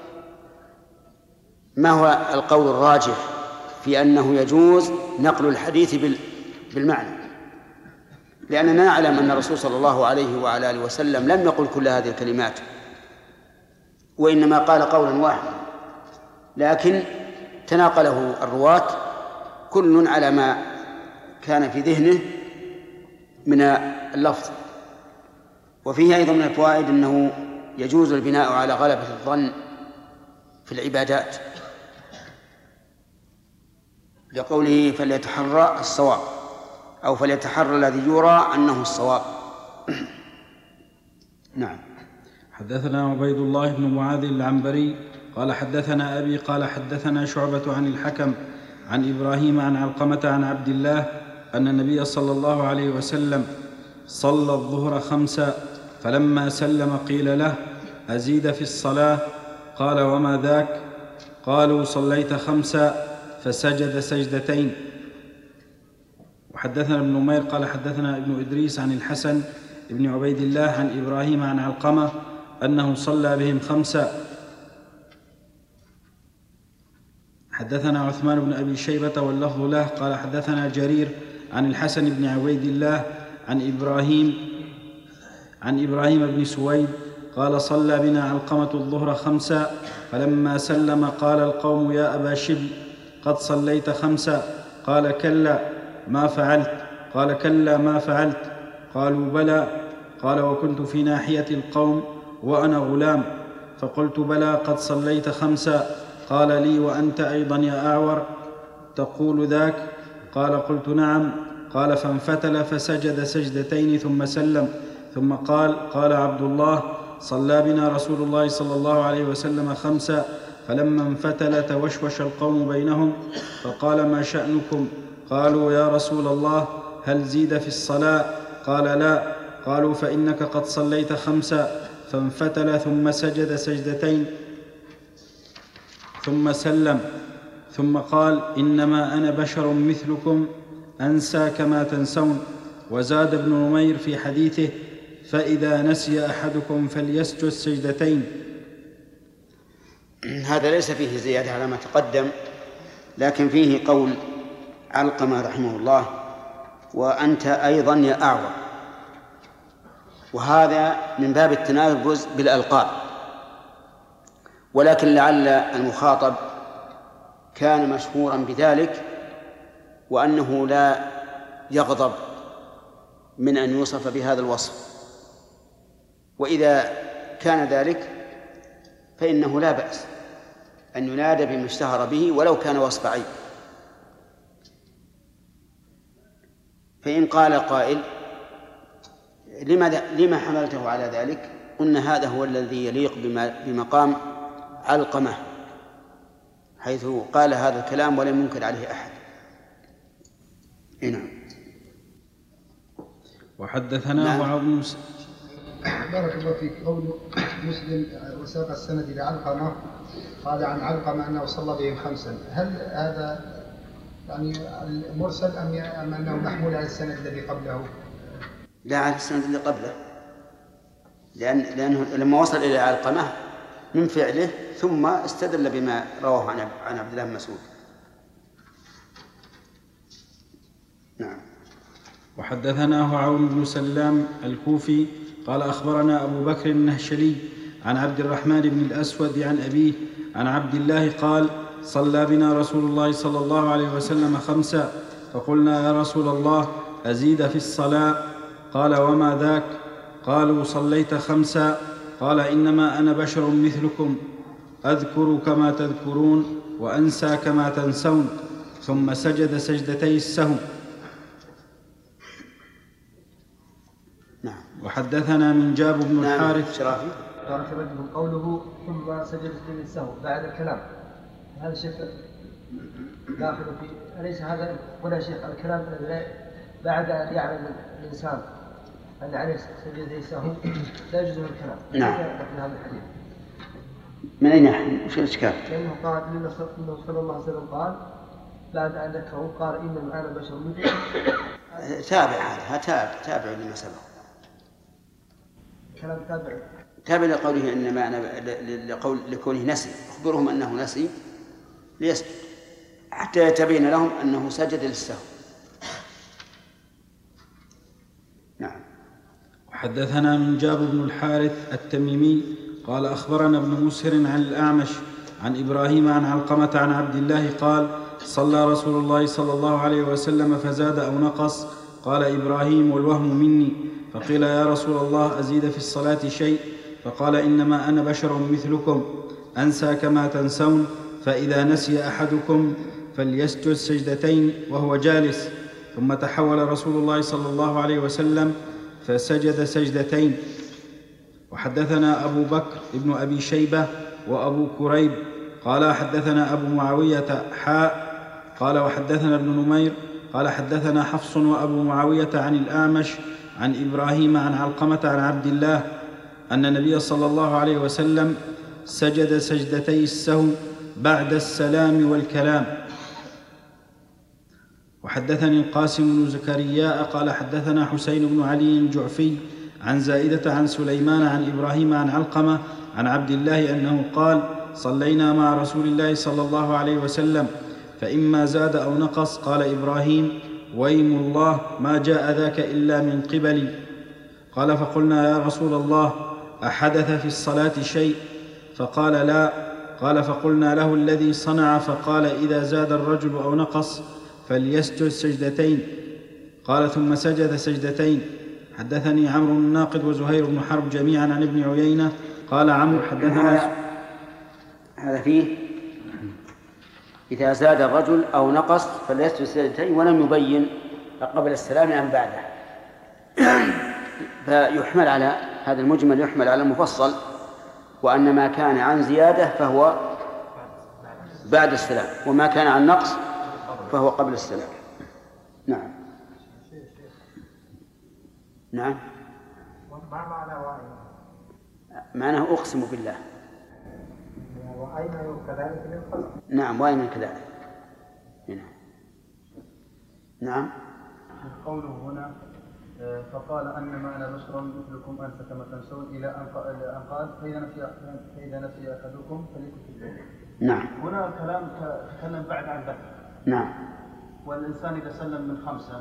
ما هو القول الراجح في أنه يجوز نقل الحديث بالمعنى، لأننا نعلم أن الرسول صلى الله عليه وعلى آله وسلم لم يقل كل هذه الكلمات، وإنما قال قولا واحدا، لكن تناقله الرواة كل على ما كان في ذهنه من اللفظ. وفيه أيضا من الفوائد أنه يجوز البناء على غلبة الظن في العبادات، لقوله فليتحرى الصواب أو فليتحرى الذي يرى أنه الصواب. نعم. حدثنا عبيد الله بن معاذ العنبري قال حدثنا أبي قال حدثنا شعبة عن الحكم عن إبراهيم عن علقمة عن عبد الله أن النبي صلى الله عليه وسلم صلى الظهر خمسا، فلما سلم قيل له أزيد في الصلاة؟ قال وما ذاك؟ قالوا صليت خمسا، فسجد سجدتين. وحدثنا ابن نمير قال حدثنا ابن إدريس عن الحسن ابن عبيد الله عن إبراهيم عن علقمة أنه صلى بهم خمسا. حدثنا عثمان بن أبي شيبة واللفظ له قال حدثنا جرير عن الحسن بن عبيد الله عن إبراهيم عن إبراهيم بن سويد قال صلى بنا علقمة الظهر خمسا، فلما سلم قال القوم يا أبا شبل قد صليت خمسا؟ قال كلا ما فعلت؟ قال كلا ما فعلت؟ قالوا بلى. قال وكنت في ناحية القوم وأنا غلام، فقلت بلى قد صليت خمسا. قال لي وأنت أيضا يا أعور تقول ذاك؟ قال قلت نعم. قال فانفتل فسجد سجدتين ثم سلم، ثم قال قال عبد الله صلى بنا رسول الله صلى الله عليه وسلم خمسا، فلما انفتل توشوش القوم بينهم فقال ما شأنكم؟ قالوا يا رسول الله هل زيد في الصلاة؟ قال لا. قالوا فإنك قد صليت خمسا. فانفتل ثم سجد سجدتين ثم سلم، ثم قال إنما أنا بشر مثلكم أنسى كما تنسون. وزاد ابن نمير في حديثه فإذا نسي أحدكم فليسجد سجدتين. هذا ليس فيه زيادة على ما تقدم، لكن فيه قول علقمة رحمه الله وأنت أيضا يا أعور، وهذا من باب التنافس بالألقاب، ولكن لعل المخاطب كان مشهورا بذلك وأنه لا يغضب من أن يوصف بهذا الوصف، وإذا كان ذلك فإنه لا بأس أن ينادى بما اشتهر به ولو كان وصف عيب. فإن قال قائل لما, لما حملته على ذلك؟ قلنا هذا هو الذي يليق بمقام علقمة، حيث قال هذا الكلام ولم ينكر عليه أحد. نعم. وحدثنا نعم. عن موسى. بارك الله فيك. قول مسلم وساق السند إلى علقمة قال عن علقمة أنه صلى بهم خمسا، هل هذا يعني المرسل أم أم أنه محمول على السند الذي قبله؟ لا، على السند اللي قبله، لأن لأنه لما وصل إلى علقمة من فعله ثم استدل بما رواه عن عن عبد الله بن مسعود. نعم. وحدثناه عون بن سلام الكوفي قال أخبرنا أبو بكر النهشلي عن عبد الرحمن بن الأسود عن أبيه عن عبد الله قال صلى بنا رسول الله صلى الله عليه وسلم خمسا، فقلنا يا رسول الله أزيد في الصلاة؟ قال وما ذاك؟ قالوا صليت خمسا. قال إنما أنا بشر مثلكم أذكر كما تذكرون وأنسى كما تنسون. ثم سجد سجدتي السهو. نعم. وحدثنا من جاب بن نعم. الحارث. شرافي. قال ترجم قوله ثم سجد سجد السهو بعد الكلام، هذا الشيخ داخل في أليس هذا قلنا شيخ الكلام الذي بعد أن يعلم الإنسان أن عليه سجد السهو لا يجوز الكلام. نعم. في هذا الحديث من أين نحن؟ وش الإشكال؟ لأنه قال إنه صلى الله عليه وسلم قال بعد أن ذكره قال إن معنا بشر مثلكم. تابع هذا تابع تابع لما سبق. كلام تابع تابع لقوله إنما أنا لقول لكونه نسي، أخبرهم أنه نسي ليسجد حتى يتبين لهم أنه سجد للسهو. نعم. حدثنا من جاب بن الحارث التميمي قال أخبرنا ابن مسهر عن الأعمش عن إبراهيم عن علقمة عن عبد الله قال صلى رسول الله صلى الله عليه وسلم فزاد أو نقص. قال إبراهيم والوهم مني. فقيل يا رسول الله أزيد في الصلاة شيء؟ فقال إنما أنا بشر مثلكم أنسى كما تنسون، فإذا نسي أحدكم فليسجد سجدتين وهو جالس. ثم تحول رسول الله صلى الله عليه وسلم فسجد سجدتين. وحدثنا أبو بكر ابن أبي شيبة وأبو كريب قال حدثنا أبو معاوية حاء قال وحدثنا ابن نمير قال حدثنا حفص وأبو معاوية عن الأعمش عن إبراهيم عن علقمة عن عبد الله أن النبي صلى الله عليه وسلم سجد سجدتي السهو بعد السلام والكلام. وحدثني القاسم بن زكريا قال حدثنا حسين بن علي الجعفي عن زائدة عن سليمان عن إبراهيم عن علقمة عن عبد الله أنه قال صلينا مع رسول الله صلى الله عليه وسلم فإما زاد أو نقص. قال إبراهيم ويم الله ما جاء ذاك إلا من قبلي. قال فقلنا يا رسول الله أحدث في الصلاة شيء؟ فقال لا. قال فقلنا له الذي صنع؟ فقال إذا زاد الرجل أو نقص فليسجد سجدتين. قال ثم سجد سجدتين. حدثني عمرو الناقد وزهير بن حرب جميعا عن ابن عيينة قال عمرو حدثنا. هذا فيه إذا زاد الرجل أو نقص فليسجد سجدتين ولم يبين قبل السلام أم بعده. فيحمل على هذا المجمل يحمل على المفصل، وأن ما كان عن زيادة فهو بعد السلام، وما كان عن نقص فهو قبل السلام. نعم. نعم. ما معنى وأين؟ معناه أقسم بالله. وأين كذلك للقسم؟ نعم وأين كذلك. نعم. نعم. قوله هنا فقال أنما أنا بشر مثلكم أنسى كما تنسون إلى أن قال فإذا نسي فإذا نسي أحدكم فليكتب. نعم. هنا كلام تكلم بعد عن ذكر. نعم. والإنسان إذا سلم من خمسة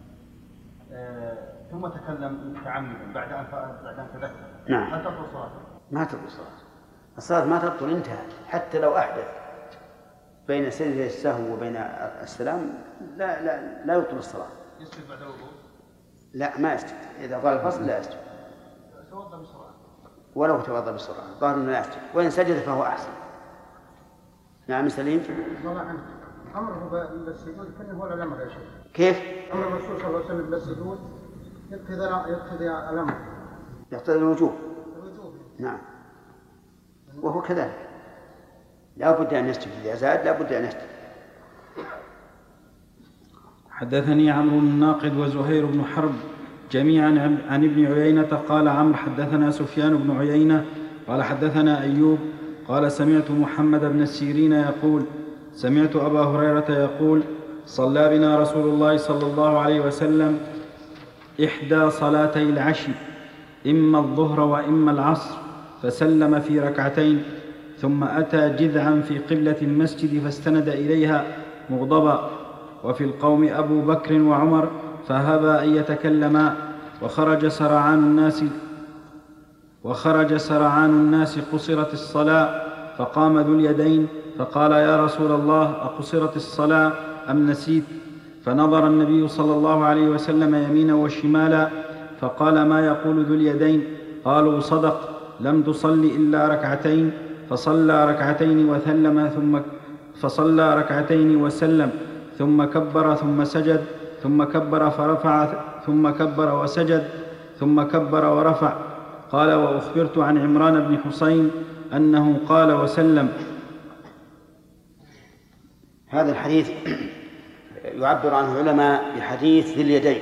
ثم تكلم متعمدا بعد أن بعد أن تذكر. نعم. هل تبطل صلاته؟ ما تبطل صلاته. الصلاة ما تبطل انتهت، حتى لو أحدث بين سجدة السهو وبين السلام لا لا لا يبطل الصلاة. يسجد بعد الوضوء؟ لا ما يسجد، إذا طال الفصل لا يسجد. توضأ بسرعة. ولو توضأ بسرعة ظاهر أنه لا يسجد، وإن سجد فهو أحسن. نعم سليم. والله عنك أمره بالسجود كله هو الأمر يا شيخ. كيف؟ أمر الرسول صلى الله عليه وسلم بالسجود يقتضي يقتضي الأمر. يقتضي الوجوب. الوجوب. نعم. وهو كذلك. لا بد أن يسجد، إذا زاد لا بد أن يسجد. حدثني عمرو الناقد وزهير بن حرب جميعا عن ابن عيينة قال عمرو حدثنا سفيان بن عيينة قال حدثنا أيوب قال سمعت محمد بن السيرين يقول سمعت أبا هريرة يقول صلى بنا رسول الله صلى الله عليه وسلم إحدى صلاتي العشي إما الظهر وإما العصر فسلم في ركعتين ثم أتى جذعا في قبلة المسجد فاستند إليها مغضبا وفي القوم أبو بكر وعمر فهبا أن يتكلما وخرج سرعان الناس وخرج سرعان الناس قصرت الصلاة فقام ذو اليدين فقال يا رسول الله أقصرت الصلاة أم نسيت؟ فنظر النبي صلى الله عليه وسلم يمينا وشمالا فقال ما يقول ذو اليدين؟ قالوا صدق لم تصل إلا ركعتين. فصلى ركعتين وسلم ثم فصلى ركعتين وسلم ثم كبر ثم سجد ثم كبر فرفع ثم كبر وسجد ثم كبر ورفع. قال وأخبرت عن عمران بن حسين أنه قال وسلم. هذا الحديث يعبر عنه العلماء بحديث ذي اليدين،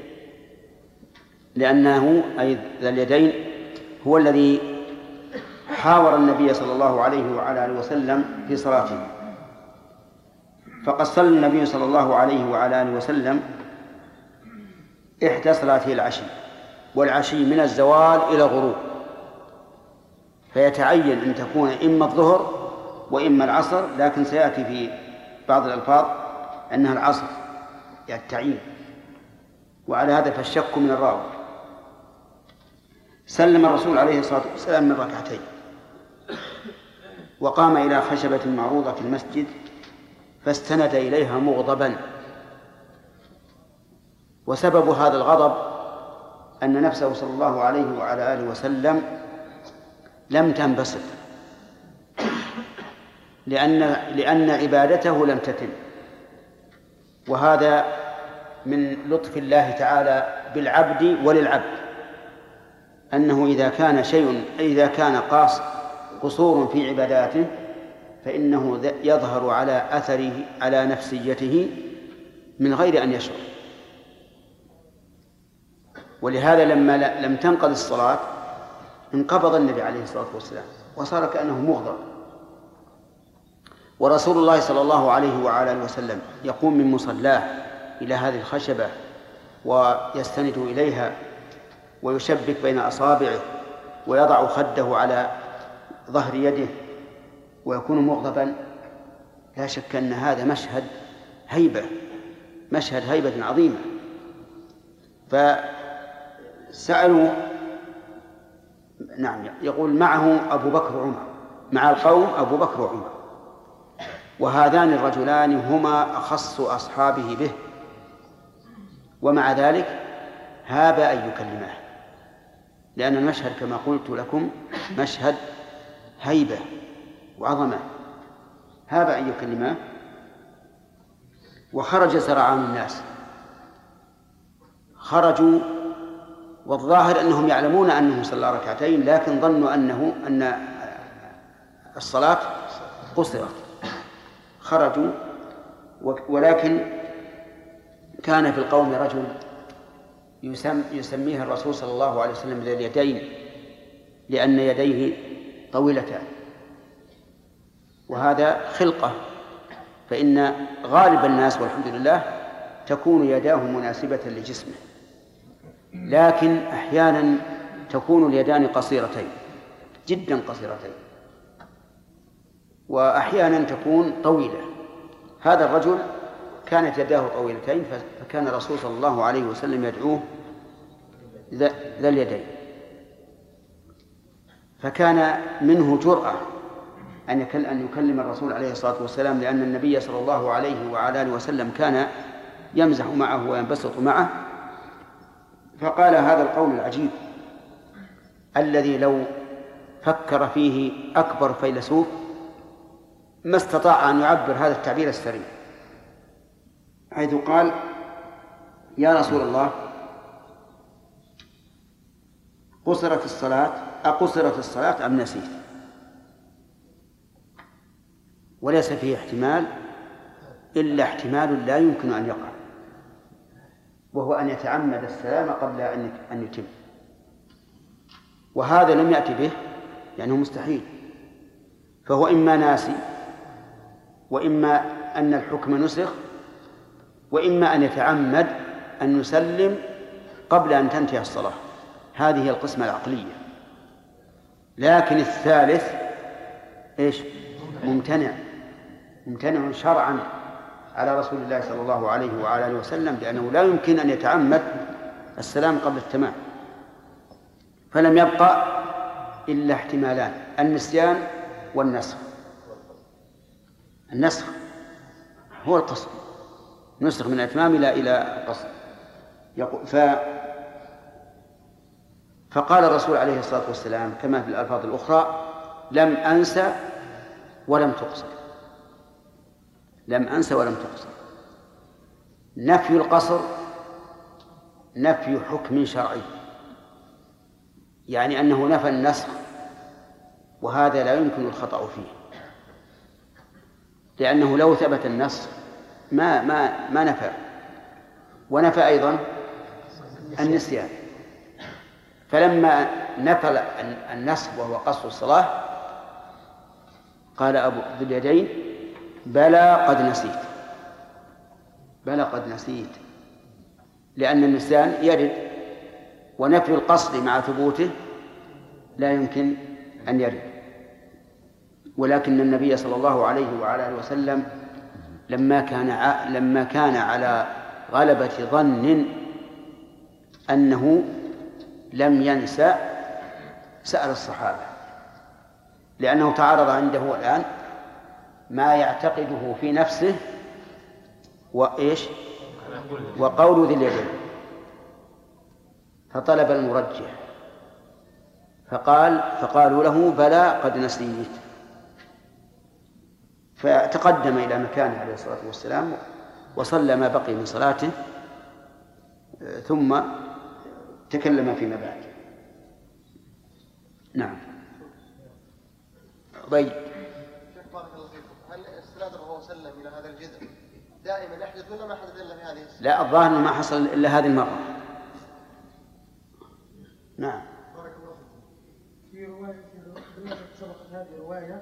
لأنه أي ذي اليدين هو الذي حاور النبي صلى الله عليه وعلى آله وسلم في صلاته. فقد صلى النبي صلى الله عليه وعلى آله وسلم إحدى صلاته العشي والعشي من الزوال إلى الغروب، فيتعين أن تكون إما الظهر وإما العصر، لكن سيأتي في بعض الألفاظ أنها العصر يعني التعيين، وعلى هذا فالشك من الراوي. سلم الرسول عليه الصلاة والسلام من ركعتين وقام إلى خشبة معروضة في المسجد فاستند إليها مغضبا، وسبب هذا الغضب أن نفسه صلى الله عليه وعلى آله وسلم لم تنبسط، لأن لأن عبادته لم تتم، وهذا من لطف الله تعالى بالعبد وللعبد، أنه إذا كان شيء إذا كان قاص قصور في عباداته فإنه يظهر على أثره على نفسيته من غير أن يشعر. ولهذا لما لم تنقض الصلاة انقبض النبي عليه الصلاة والسلام وصار كأنه مغضب. ورسول الله صلى الله عليه وعلى آله وسلم يقوم من مصلاه إلى هذه الخشبة ويستند إليها ويشبك بين أصابعه ويضع خده على ظهر يده ويكون مغضبا، لا شك أن هذا مشهد هيبة، مشهد هيبة عظيمة. فسألوا، نعم، يقول معه أبو بكر وعمر، مع القوم أبو بكر وعمر، وهذان الرجلان هما أخص أصحابه به، ومع ذلك هاب أن يكلمه، لأن المشهد كما قلت لكم مشهد هيبة وعظمة، هاب أن يكلمه. وخرج سرعان الناس، خرجوا والظاهر أنهم يعلمون أنه صلى ركعتين، لكن ظنوا أنه أن الصلاة قصرت، خرجوا. ولكن كان في القوم رجل يسم يسميه الرسول صلى الله عليه وسلم ذي اليدين، لأن يديه طويلتان، وهذا خلقة، فإن غالب الناس والحمد لله تكون يداه مناسبة لجسمه، لكن أحيانا تكون اليدان قصيرتين جدا قصيرتين، وأحيانا تكون طويلة. هذا الرجل كانت يداه طويلتين، فكان الرسول صلى الله عليه وسلم يدعوه ذا اليدين، فكان منه جرأة أن يكلم الرسول عليه الصلاة والسلام، لأن النبي صلى الله عليه وعلى آله وسلم كان يمزح معه وينبسط معه. فقال هذا القول العجيب الذي لو فكر فيه أكبر فيلسوف ما استطاع أن يعبر هذا التعبير السريع، حيث قال: يا رسول الله، قصرت الصلاة أقصرت الصلاة أم نسيت؟ وليس فيه احتمال إلا احتمال لا يمكن أن يقع، وهو أن يتعمد السلام قبل أن يتم، وهذا لم يأتي به لأنه مستحيل، فهو إما ناسي، وإما أن الحكم نسخ، وإما أن يتعمد أن يسلم قبل أن تنتهي الصلاة. هذه هي القسمة العقلية. لكن الثالث إيش؟ ممتنع، ممتنع شرعا على رسول الله صلى الله عليه وعلى آله وسلم، لأنه لا يمكن أن يتعمد السلام قبل التمام. فلم يبقى إلا احتمالان: النسيان والنسخ. النسخ هو القصر، نسخ من الإتمام إلى إلى القصر. ف فقال الرسول عليه الصلاة والسلام كما في الألفاظ الأخرى: لم أنسى ولم تقصر، لم أنسى ولم تقصر. نفي القصر نفي حكم شرعي، يعني أنه نفى النسخ، وهذا لا يمكن الخطأ فيه، لأنه لو ثبت النسخ ما ما ما نفى، ونفى أيضا النسيان. فلما نفى النسخ وهو قصر الصلاة قال أبو ذو اليدين: بلى قد نسيت، بلى قد نسيت، لأن النسيان يرد ونفي القصد مع ثبوته لا يمكن أن يرد. ولكن النبي صلى الله عليه وعلى آله وسلم لما كان ع... لما كان على غلبة ظن أنه لم ينسى سأل الصحابة، لأنه تعارض عنده الآن ما يعتقده في نفسه وإيش وقول ذي اليدين، فطلب المرجح فقال فقالوا له بلى قد نسيت، فتقدم إلى مكانه عليه الصلاة والسلام وصلى ما بقي من صلاته ثم تكلم فيما بعد. نعم. طيب. بارك الله فيكم. هل استناد الرسول صلى الله عليه وسلم إلى هذا الجزء دائما يحدث ولا ما حدث إلا في هذه السنة؟ لا، الظاهر ما حصل إلا هذه المرة. نعم. بارك الله فيكم. في رواية في سبقت هذه الرواية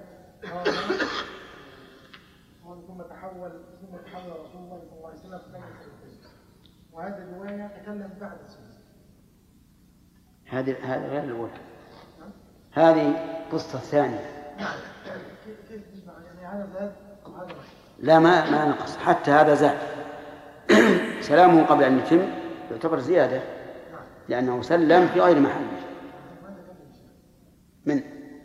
ثم تحول ثم تحول رسول الله صلى الله عليه وسلم في ليلة القدر، وهذه الرواية تكلم بعد السنة. هذه هذه غير الأولى. هذه قصة ثانية. نعم. كيف تسمع يعني هذا زاد أم هذا نقص؟ لا، ما ما نقص، حتى هذا زاد. سلامه قبل أن يتم يعتبر زيادة لأنه سلم في غير محله. من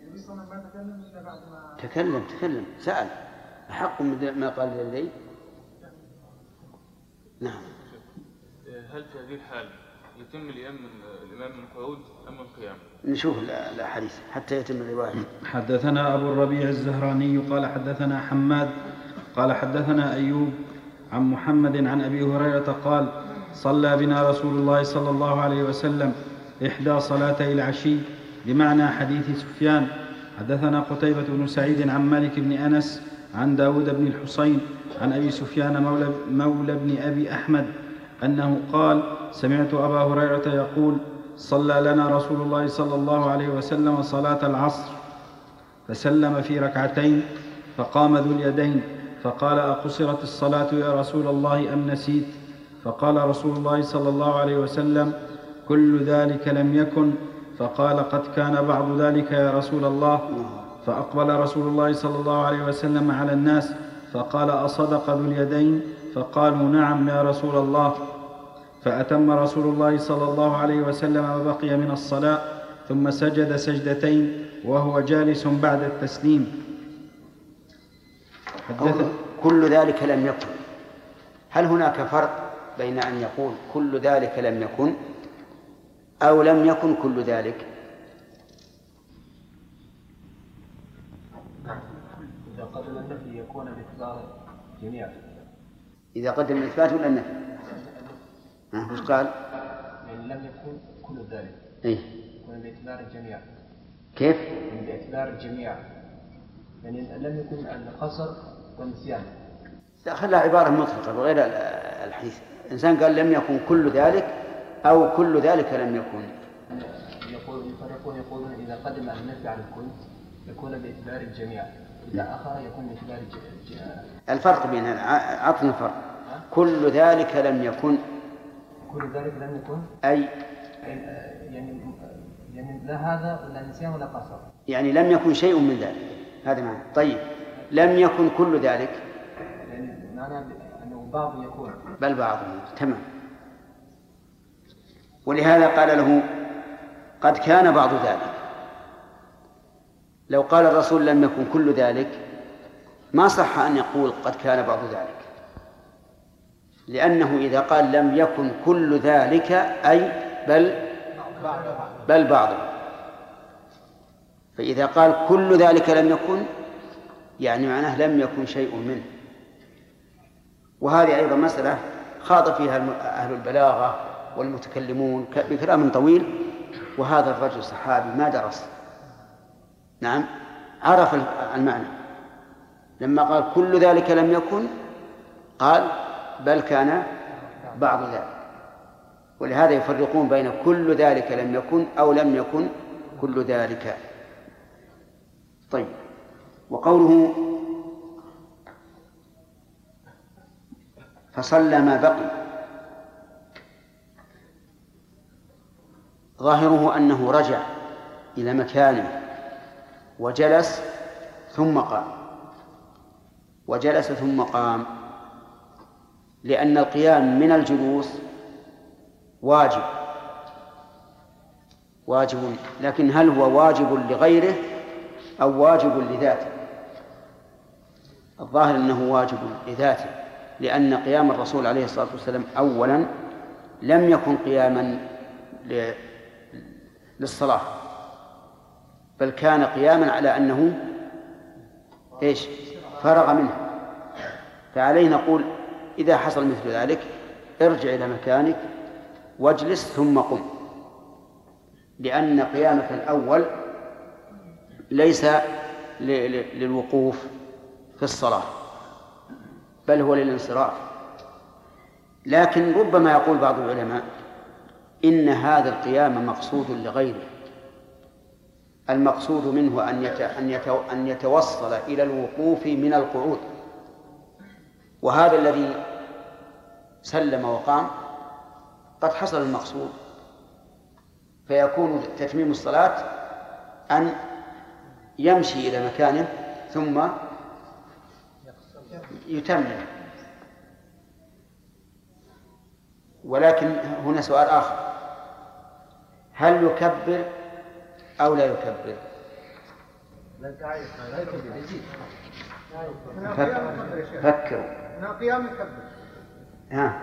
تكلم تكلم سأل أحق ما قال لدي. نعم. هل في هذه الحال يتم الإمام الإمام من القعود أم من القيام؟ نشوف الحديث حتى يتم الرواية. حدثنا أبو الربيع الزهراني قال حدثنا حماد قال حدثنا أيوب عن محمد عن أبي هريرة قال صلى بنا رسول الله صلى الله عليه وسلم إحدى صلاتي العشي بمعنى حديث سفيان. حدثنا قتيبة بن سعيد عن مالك بن أنس عن داود بن الحصين عن أبي سفيان مولى, مولى بن أبي أحمد أنه قال سمعت أبا هريرة يقول صلى لنا رسول الله صلى الله عليه وسلم صلاة العصر فسلم في ركعتين فقام ذو اليدين فقال أقصرت الصلاة يا رسول الله أم نسيت؟ فقال رسول الله صلى الله عليه وسلم كل ذلك لم يكن. فقال قد كان بعض ذلك يا رسول الله. فأقبل رسول الله صلى الله عليه وسلم على الناس فقال أصدق ذو اليدين؟ فقالوا نعم يا رسول الله. فأتم رسول الله صلى الله عليه وسلم ما بقي من الصلاة ثم سجد سجدتين وهو جالس بعد التسليم. كل ذلك لم يكن، هل هناك فرق بين أن يقول كل ذلك لم يكن أو لم يكن كل ذلك؟ إذا قدم النفي يكون باعتبار جميع. إذا قدم الإثبات ولا النفي؟ ها وش قال؟ يعني لم يكن كل ذلك. إيه؟ يكون باعتبار الجميع. كيف؟ يعني باعتبار الجميع. يعني لم يكن القصر والنسيان. لا، خلها عبارة مطلقة بغير الحديث. إنسان قال لم يكن كل ذلك أو كل ذلك لم يكن. يقول يفرقون يقولون إذا قدم النفي على الكل يكون باعتبار الجميع، إذا أخر يكون باعتبار الجميع. الفرق بينها عطنا الفرق. كل ذلك لم يكن. كل ذلك لم يكن. أي يعني يعني لا هذا ولا نسيان ولا قصر. يعني لم يكن شيء من ذلك، هذا معنى. طيب لم يكن كل ذلك. يعني معنى أنه بعض يكون. بل بعض. تمام. ولهذا قال له قد كان بعض ذلك. لو قال الرسول لم يكن كل ذلك ما صح أن يقول قد كان بعض ذلك، لأنه إذا قال لم يكن كل ذلك أي بل بل بعض. فإذا قال كل ذلك لم يكن يعني معناه لم يكن شيء منه. وهذه أيضا مسألة خاض فيها أهل البلاغة والمتكلمون بكلام طويل، وهذا الرجل صحابي ما درس. نعم، عرف المعنى. لما قال كل ذلك لم يكن قال بل كان بعض ذلك. ولهذا يفرقون بين كل ذلك لم يكن أو لم يكن كل ذلك. طيب، وقوله فصلى ما بقي، ظاهره أنه رجع إلى مكانه وجلس ثم قام، وجلس ثم قام، لأن القيام من الجلوس واجب واجب لكن هل هو واجب لغيره أو واجب لذاته؟ الظاهر أنه واجب لذاته، لأن قيام الرسول عليه الصلاة والسلام أولا لم يكن قياما للصلاة، بل كان قياما على أنه إيش؟ فرغ منه. فعليه نقول إذا حصل مثل ذلك ارجع إلى مكانك واجلس ثم قم، لأن قيامك الأول ليس للوقوف في الصلاة بل هو للانصراف. لكن ربما يقول بعض العلماء إن هذا القيام مقصود لغيره، المقصود منه أن يتوصل إلى الوقوف من القعود، وهذا الذي سلم وقام قد حصل المقصود، فيكون تتميم الصلاة أن يمشي إلى مكانه ثم يتمم. ولكن هنا سؤال آخر، هل يكبر أو لا يكبر؟ فكروا. قيام يكبر. ها.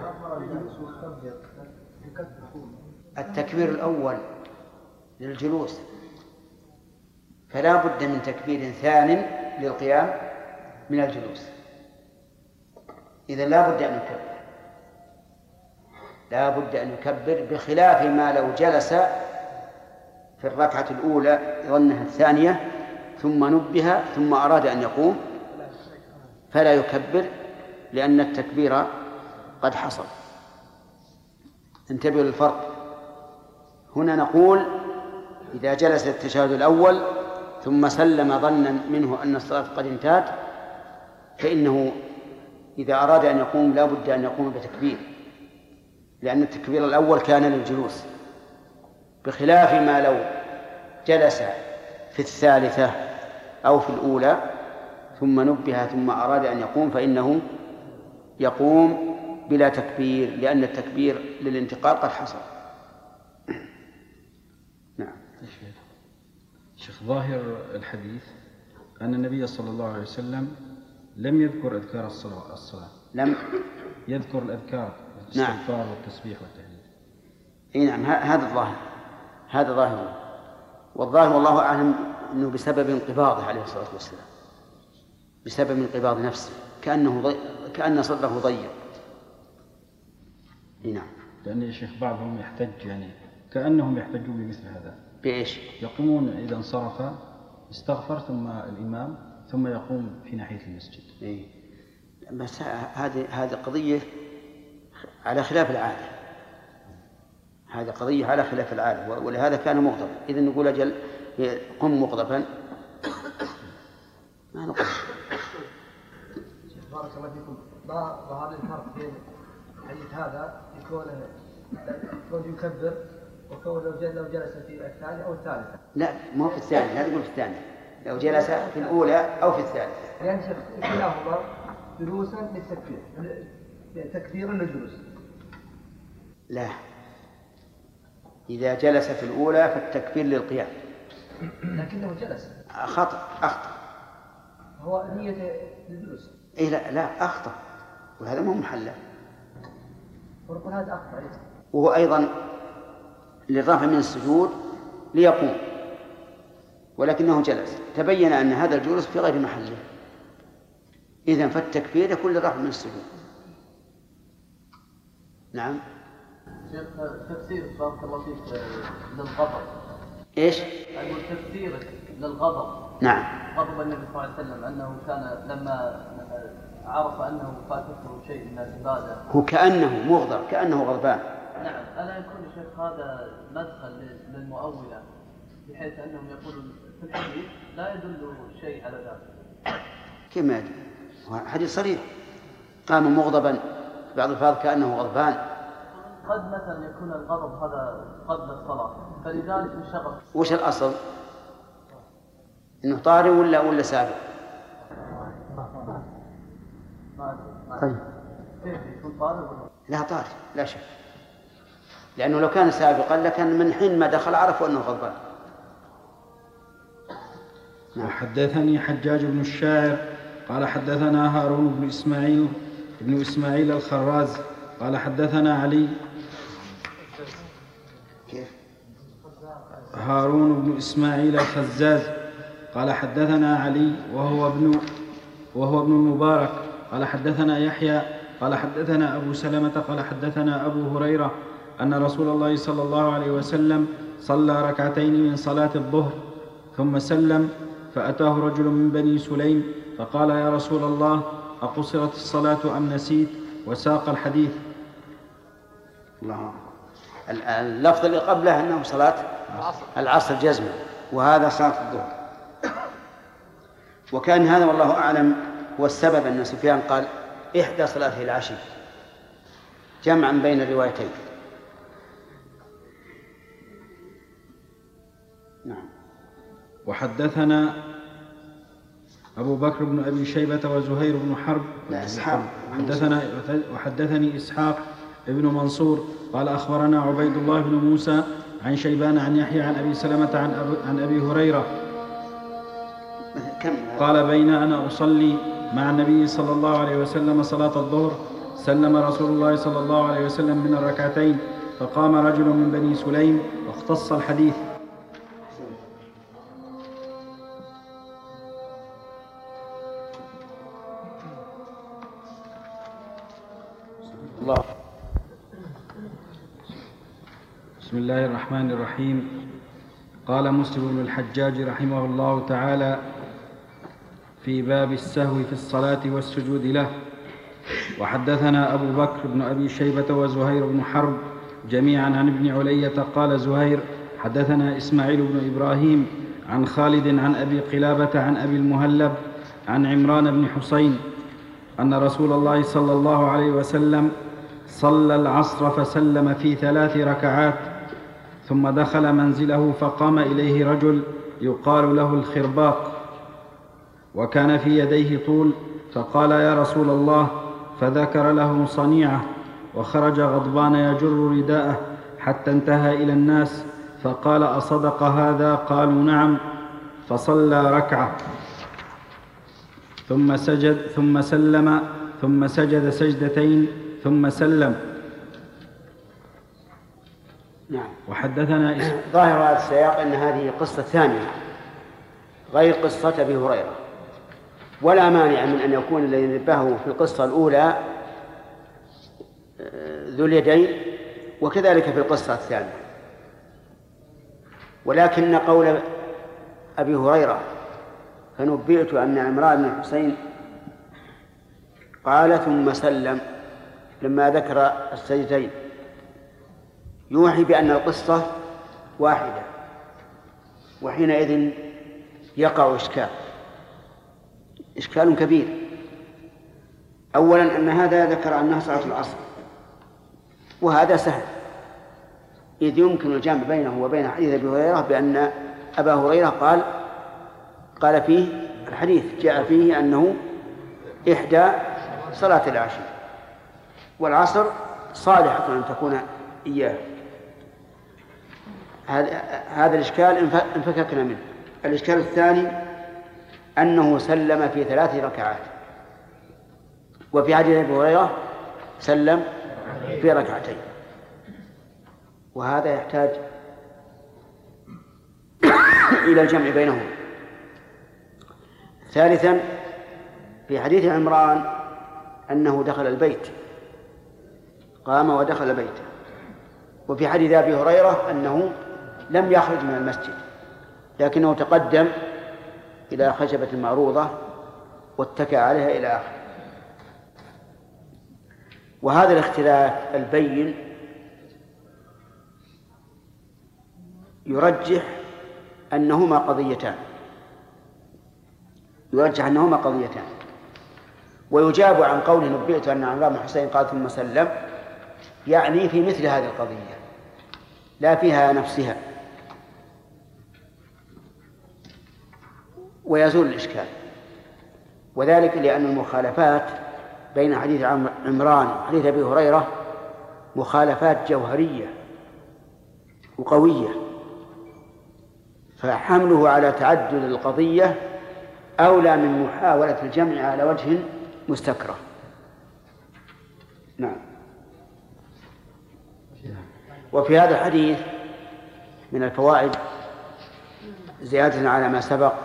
التكبير الأول للجلوس، فلا بد من تكبير ثان للقيام من الجلوس، إذن لا بد أن يكبر، لا بد أن يكبر، بخلاف ما لو جلس في الركعة الأولى ظنها الثانية ثم نبه ثم أراد أن يقوم فلا يكبر، لأن التكبير قد حصل. انتبهوا للفرق. هنا نقول إذا جلس التشهد الأول ثم سلم ظنا منه أن الصلاة قد انتهت فإنه إذا أراد أن يقوم لا بد أن يقوم بتكبير، لأن التكبير الأول كان للجلوس، بخلاف ما لو جلس في الثالثة أو في الأولى ثم نبه ثم أراد أن يقوم فإنه يقوم بلا تكبير، لأن التكبير للانتقال قد حصل. نعم. شيخ، ظاهر الحديث أن النبي صلى الله عليه وسلم لم يذكر أذكار الصلاة الصلاة لم يذكر الأذكار الاستغفار نعم. والتسبيح والتهليل. اي نعم، هذا الظاهر، هذا ظاهره، والظاهر والله أعلم أنه بسبب انقباضه عليه الصلاة والسلام، بسبب انقباض نفسه، كأنه ضي... كأن صدره ضيق. نعم. لأن يا شيخ بعضهم يحتج، يعني كأنهم يحتجون بمثل هذا. بإيش؟ يقومون إذا انصرف استغفر ثم الإمام ثم يقوم في ناحية المسجد. إيه. بس هذه هذه قضية على خلاف العادة، هذه قضية على خلاف العادة، ولهذا كان مغضبا. إذا نقول أجل قم مغضبا ما نقول. بارك الله فيكم. ما ظهر الفرق بين حديث هذا يكون يكون يكبر وكون لو جلس في الثانية أو الثالثة؟ لا، ما في الثانية، لا تقول في الثانية، لو جلس في الأولى أو في الثالثة. يعني كلاهما جلوسا للتكبير، تكبير للجلوس. لا، إذا جلس في الأولى فالتكبير للقيام. لكنه جلس. خطأ، أخطأ. هو نية للجلوس. إيه لا لا أخطأ، وهذا مو محله. ونقول هذا أخطأ. وهو أيضا للرفع من السجود ليقوم، ولكنه جلس، تبين أن هذا الجلوس في غير محله، إذن فالتكبير يكون للرفع من السجود. نعم. شيخ، تفسير بارك الله فيك للغضب. إيش؟ أقول تفسيرك للغضب. نعم. غضب النبي صلى الله عليه وسلم أنه كان لما عرف أنه فاتته شيء من العبادة هو كأنه مغضب، كأنه غضبان. نعم. ألا يكون شيخ هذا مدخل للمؤولة بحيث أنهم يقولون في الحديث لا يدل شيء على ذلك؟ كما يدل؟ حديث صريح، قام مغضبا، بعض الفاظ كأنه غضبان. قد مثلا يكون الغضب هذا قبل الصلاة فلذلك انشغل. وش الأصل؟ إنه طارئ ولا ولا سابق؟ طيب. كيف يكون طارئ ولا؟ لا طارئ لا شك، لأنه لو كان سابقا لكان من حين ما دخل عرفوا أنه غضبان. وحدثني حجاج بن الشاعر قال حدثنا هارون بن إسماعيل بن إسماعيل الخراز قال حدثنا علي كيف؟ هارون بن إسماعيل الخزاز قال حدثنا علي وهو ابن وهو ابن المبارك قال حدثنا يحيى قال حدثنا أبو سلمة قال حدثنا أبو هريرة أن رسول الله صلى الله عليه وسلم صلى ركعتين من صلاة الظهر ثم سلم، فأتاه رجل من بني سليم فقال يا رسول الله أقصرت الصلاة أم نسيت؟ وساق الحديث. الله. اللفظ اللي قبله أنه صلاة العصر جزمة، وهذا صلاة الظهر. وكان هذا والله أعلم هو السبب أن سفيان قال إحدى صلاته العشي جمعا بين الروايتين. نعم. وحدثنا أبو بكر بن أبي شيبة وزهير بن حرب لا إسحاق حدثنا وحدثني إسحاق ابن منصور قال أخبرنا عبيد الله بن موسى عن شيبان عن يحيى عن أبي سلمة عن, أبي عن أبي هريرة قال بين أنا أصلي مع النبي صلى الله عليه وسلم صلاة الظهر سلم رسول الله صلى الله عليه وسلم من الركعتين فقام رجل من بني سليم واختص الحديث. الله. بسم الله الرحمن الرحيم. قال مسلم بن الحجاج رحمه الله تعالى في باب السهو في الصلاة والسجود له. وحدثنا أبو بكر بن أبي شيبة وزهير بن حرب جميعا عن ابن علية قال زهير حدثنا إسماعيل بن إبراهيم عن خالد عن أبي قلابة عن أبي المهلب عن عمران بن حسين أن رسول الله صلى الله عليه وسلم صلى العصر فسلم في ثلاث ركعات ثم دخل منزله فقام إليه رجل يقال له الخرباق وكان في يديه طول فقال يا رسول الله فذكر له صنيعه وخرج غضبان يجر رداءه حتى انتهى إلى الناس فقال أصدق هذا؟ قالوا نعم. فصلى ركعة ثم سجد ثم سلم ثم سجد سجدتين ثم سلم. نعم. وحدثنا إسم... ظاهر هذا السياق أن هذه قصة ثانية غير قصة أبي هريرة، ولا مانع من أن يكون الذي نبهه في القصة الأولى ذو اليدين وكذلك في القصة الثانية، ولكن قول أبي هريرة فنبئت أن عمران بن الحسين قال ثم سلم لما ذكر السجدتين يوحي بأن القصة واحدة، وحينئذ يقع إشكال إشكال كبير. أولا أن هذا ذكر أنها صلاة العصر، وهذا سهل إذ يمكن الجمع بينه وبين حديث أبي هريرة بأن أبا هريرة قال قال فيه الحديث جاء فيه أنه إحدى صلاة العشي، والعصر صالحة أن تكون إياه. هذا الإشكال انفككنا منه. الإشكال الثاني أنه سلم في ثلاث ركعات، وفي حديث أبي هريرة سلم في ركعتين، وهذا يحتاج إلى الجمع بينهم. ثالثا في حديث عمران أنه دخل البيت، قام ودخل بيته، وفي حديث أبي هريرة أنه لم يخرج من المسجد لكنه تقدم إلى خشبة معروضة واتكأ عليها إلى آخره. وهذا الاختلاف البين يرجح أنهما قضيتان يرجح أنهما قضيتان ويجاب عن قوله نبئت أن عمران بن حسين قال ثم سلم يعني في مثل هذه القضية لا فيها نفسها، ويزول الإشكال. وذلك لأن المخالفات بين حديث عمران وحديث أبي هريرة مخالفات جوهرية وقوية، فحمله على تعدد القضية أولى من محاولة الجمع على وجه مستكره. نعم. وفي هذا الحديث من الفوائد زيادة على ما سبق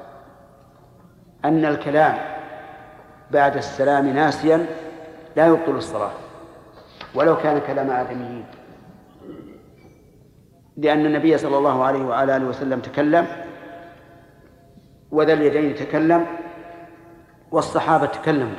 أن الكلام بعد السلام ناسيا لا يبطل الصلاة ولو كان كلام آدميين، لأن النبي صلى الله عليه وعلى آله وسلم تكلم، وذا اليدين تكلم، والصحابة تكلموا.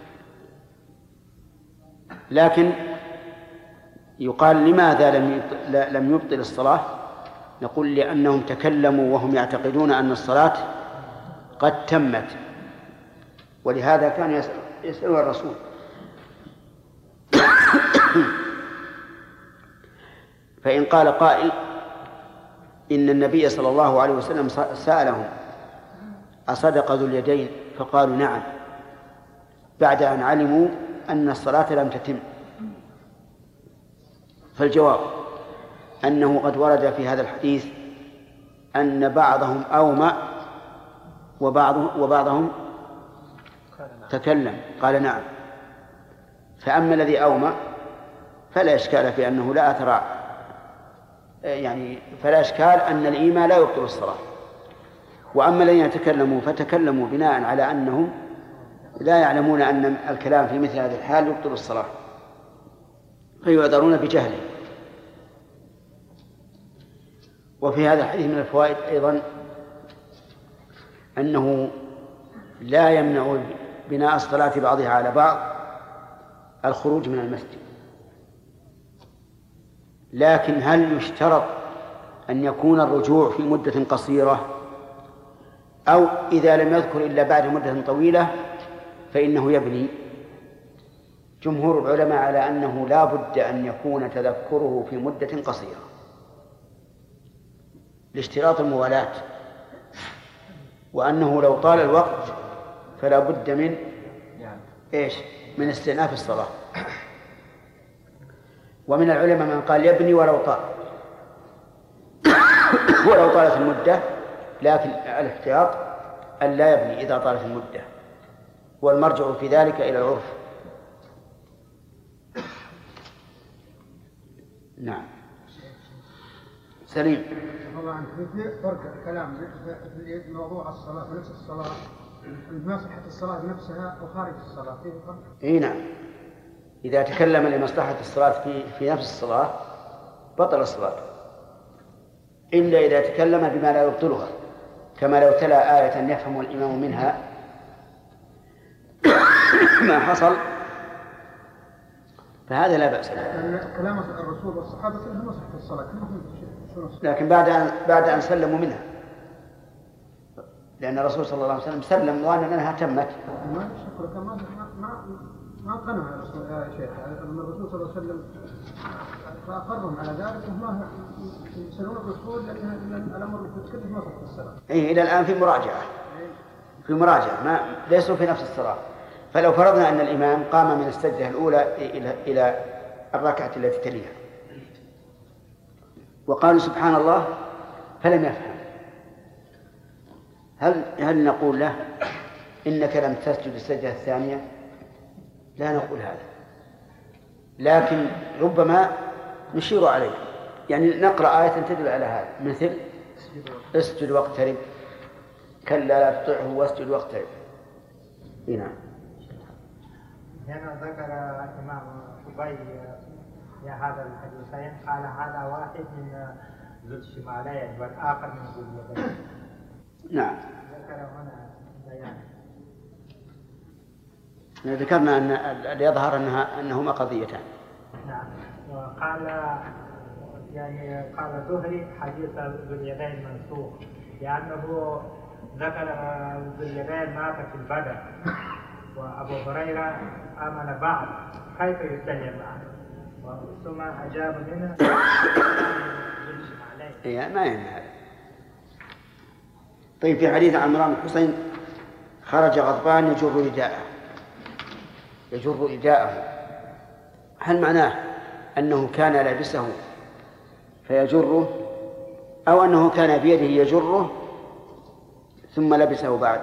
لكن يقال لماذا لم لم يبطل الصلاة؟ نقول لأنهم تكلموا وهم يعتقدون أن الصلاة قد تمت، ولهذا كان يسأل الرسول. فإن قال قائل إن النبي صلى الله عليه وسلم سألهم أصدق ذو اليدين؟ فقالوا نعم، بعد أن علموا أن الصلاة لم تتم. فالجواب أنه قد ورد في هذا الحديث أن بعضهم أومأ وبعضهم, وبعضهم تكلم قال نعم. فأما الذي أومأ فلا إشكال في أنه لا أثر، يعني فلا إشكال أن الإيمان لا يبطل الصلاة. وأما الذين تكلموا فتكلموا بناء على أنهم لا يعلمون أن الكلام في مثل هذه الحال يبطل الصلاة فيعذرون بجهله. وفي هذا الحديث من الفوائد أيضا أنه لا يمنع بناء الصلاة بعضها على بعض الخروج من المسجد، لكن هل يشترط أن يكون الرجوع في مدة قصيرة، أو إذا لم يذكر إلا بعد مدة طويلة فإنه يبني؟ جمهور العلماء على أنه لا بد أن يكون تذكره في مدة قصيرة لاشتراط الموالاة، وأنه لو طال الوقت فلا بد من إيش؟ من استئناف الصلاة. ومن العلماء من قال يبني ولو طال ولو طالت المدة، لكن الاحتياط أن لا يبني إذا طالت المدة، والمرجع في ذلك إلى العرف. نعم. سليم. الله عنك، في فرق الكلام في موضوع الصلاة في نفس الصلاة، ما صحة الصلاة نفسها وخارج الصلاة فيه فرق؟ إيه نعم. إذا تكلم لمصلحة الصلاة في في نفس الصلاة بطل الصلاة، إلا إذا تكلم بما لا يبطلها، كما لو تلا آية يفهم الإمام منها ما حصل، فهذا لا بأس به. كلام الرسول والصحابة كلهم صحة الصلاة، لكن بعد أن بعد أن سلموا منها، لأن الرسول صلى الله عليه وسلم سلم ظانا أنها تمت. ما شكرك ما ما ما قنع الرسول يا شيخ أن الرسول صلى الله عليه وسلم فأقرهم على ذلك، وما يسألون الرسول لأن الأمر كله ما صحة الصلاة. إيه إلى الآن في مراجعة في مراجعة ما ليسوا في نفس الصلاة. فلو فرضنا أن الإمام قام من السجدة الأولى إلى إلى الركعة التي تليها وقالوا سبحان الله فلم يفهم، هل هل نقول له إنك لم تسجد السجدة الثانية؟ لا نقول هذا، لكن ربما نشير عليه، يعني نقرأ آية تدل على هذا، مثل اسجد واقترب، كلا لا تطعه واسجد واقترب. هنا هنا ذكر الإمام أبي في هذا الحديثين قال هذا واحد من ذو الشمالين والآخر من ذو اليدين. نعم. ذكر هنا بيان. ذكرنا أن اللي يظهر أنها أنهما قضيتان. نعم. وقال يعني قال زهري حديث ذو اليدين منسوخ لأنه ذكر ذو اليدين مات في البدر، وأبو هريرة آمن بعد، كيف يتهم معه؟ ثم أجاب منه إيه ما يهم هذا. طيب في حديث عن عمران بن حسين خرج غضبان يجر رداءه يجر رداءه هل معناه أنه كان لابسه فيجره أو أنه كان بيده يجره ثم لبسه بعد؟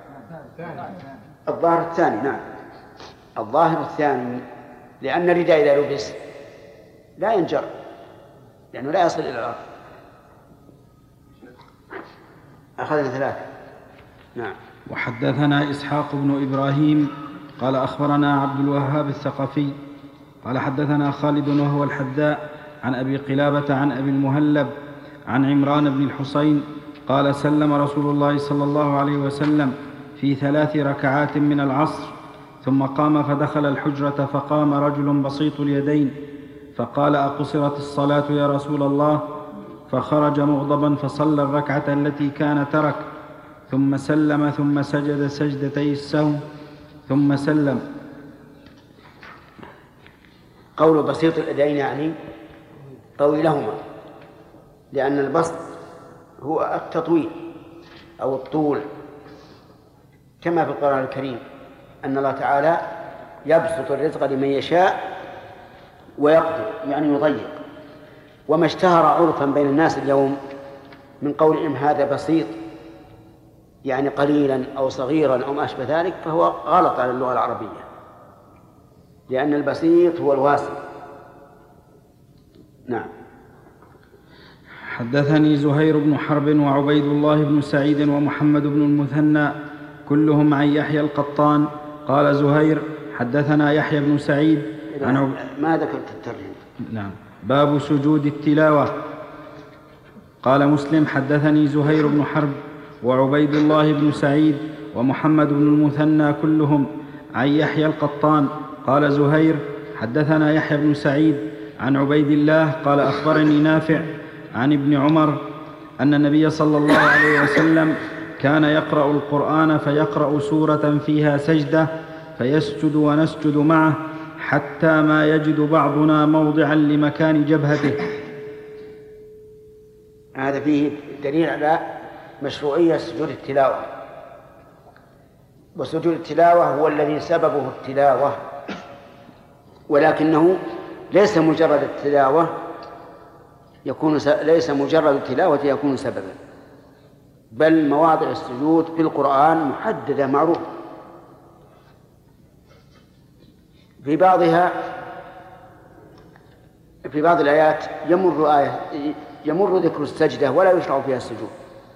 الظاهر الثاني. نعم الظاهر الثاني، لأن الرداء إذا لبس لا ينجر لأنه لا يصل إلى الأرض. أخذنا ثلاثة. نعم. وحدثنا إسحاق بن إبراهيم قال أخبرنا عبد الوهاب الثقفي قال حدثنا خالد وهو الحذاء عن أبي قلابة عن أبي المهلب عن عمران بن الحصين قال سلم رسول الله صلى الله عليه وسلم في ثلاث ركعات من العصر ثم قام فدخل الحجرة فقام رجل بسيط اليدين فقال أقصرت الصلاة يا رسول الله؟ فخرج مغضبا فصلى الركعة التي كان ترك ثم سلم ثم سجد سجدتي السهو ثم سلم. قول بسيط اليدين يعني طويلهما، لأن البسط هو التطويل أو الطول، كما في القرآن الكريم أن الله تعالى يبسط الرزق لمن يشاء ويقدر يعني يضيق. وما اشتهر عرفا بين الناس اليوم من قولهم هذا بسيط يعني قليلا أو صغيرا أو ما أشبه ذلك فهو غلط على اللغة العربية، لأن البسيط هو الواسع. نعم. حدثني زهير بن حرب وعبيد الله بن سعيد ومحمد بن المثنى كلهم عن يحيى القطان قال زهير حدثنا يحيى بن سعيد عن عب... ما ذكرت الترجمة. نعم. باب سجود التلاوة. قال مسلم حدثني زهير بن حرب وعبيد الله بن سعيد ومحمد بن المثنى كلهم عن يحيى القطان قال زهير حدثنا يحيى بن سعيد عن عبيد الله قال أخبرني نافع عن ابن عمر أن النبي صلى الله عليه وسلم كان يقرأ القرآن فيقرأ سورة فيها سجدة فيسجد ونسجد معه حتى ما يجد بعضنا موضعا لمكان جبهته. هذا فيه دليل على مشروعية سجود التلاوة. وسجود التلاوة هو الذي سببه التلاوة، ولكنه ليس مجرد التلاوة يكون س... ليس مجرد التلاوة يكون سببا، بل مواضع السجود في القرآن محددة معروفة. في بعضها في بعض الآيات يمر آية يمر ذكر السجدة ولا يشرع فيها السجود،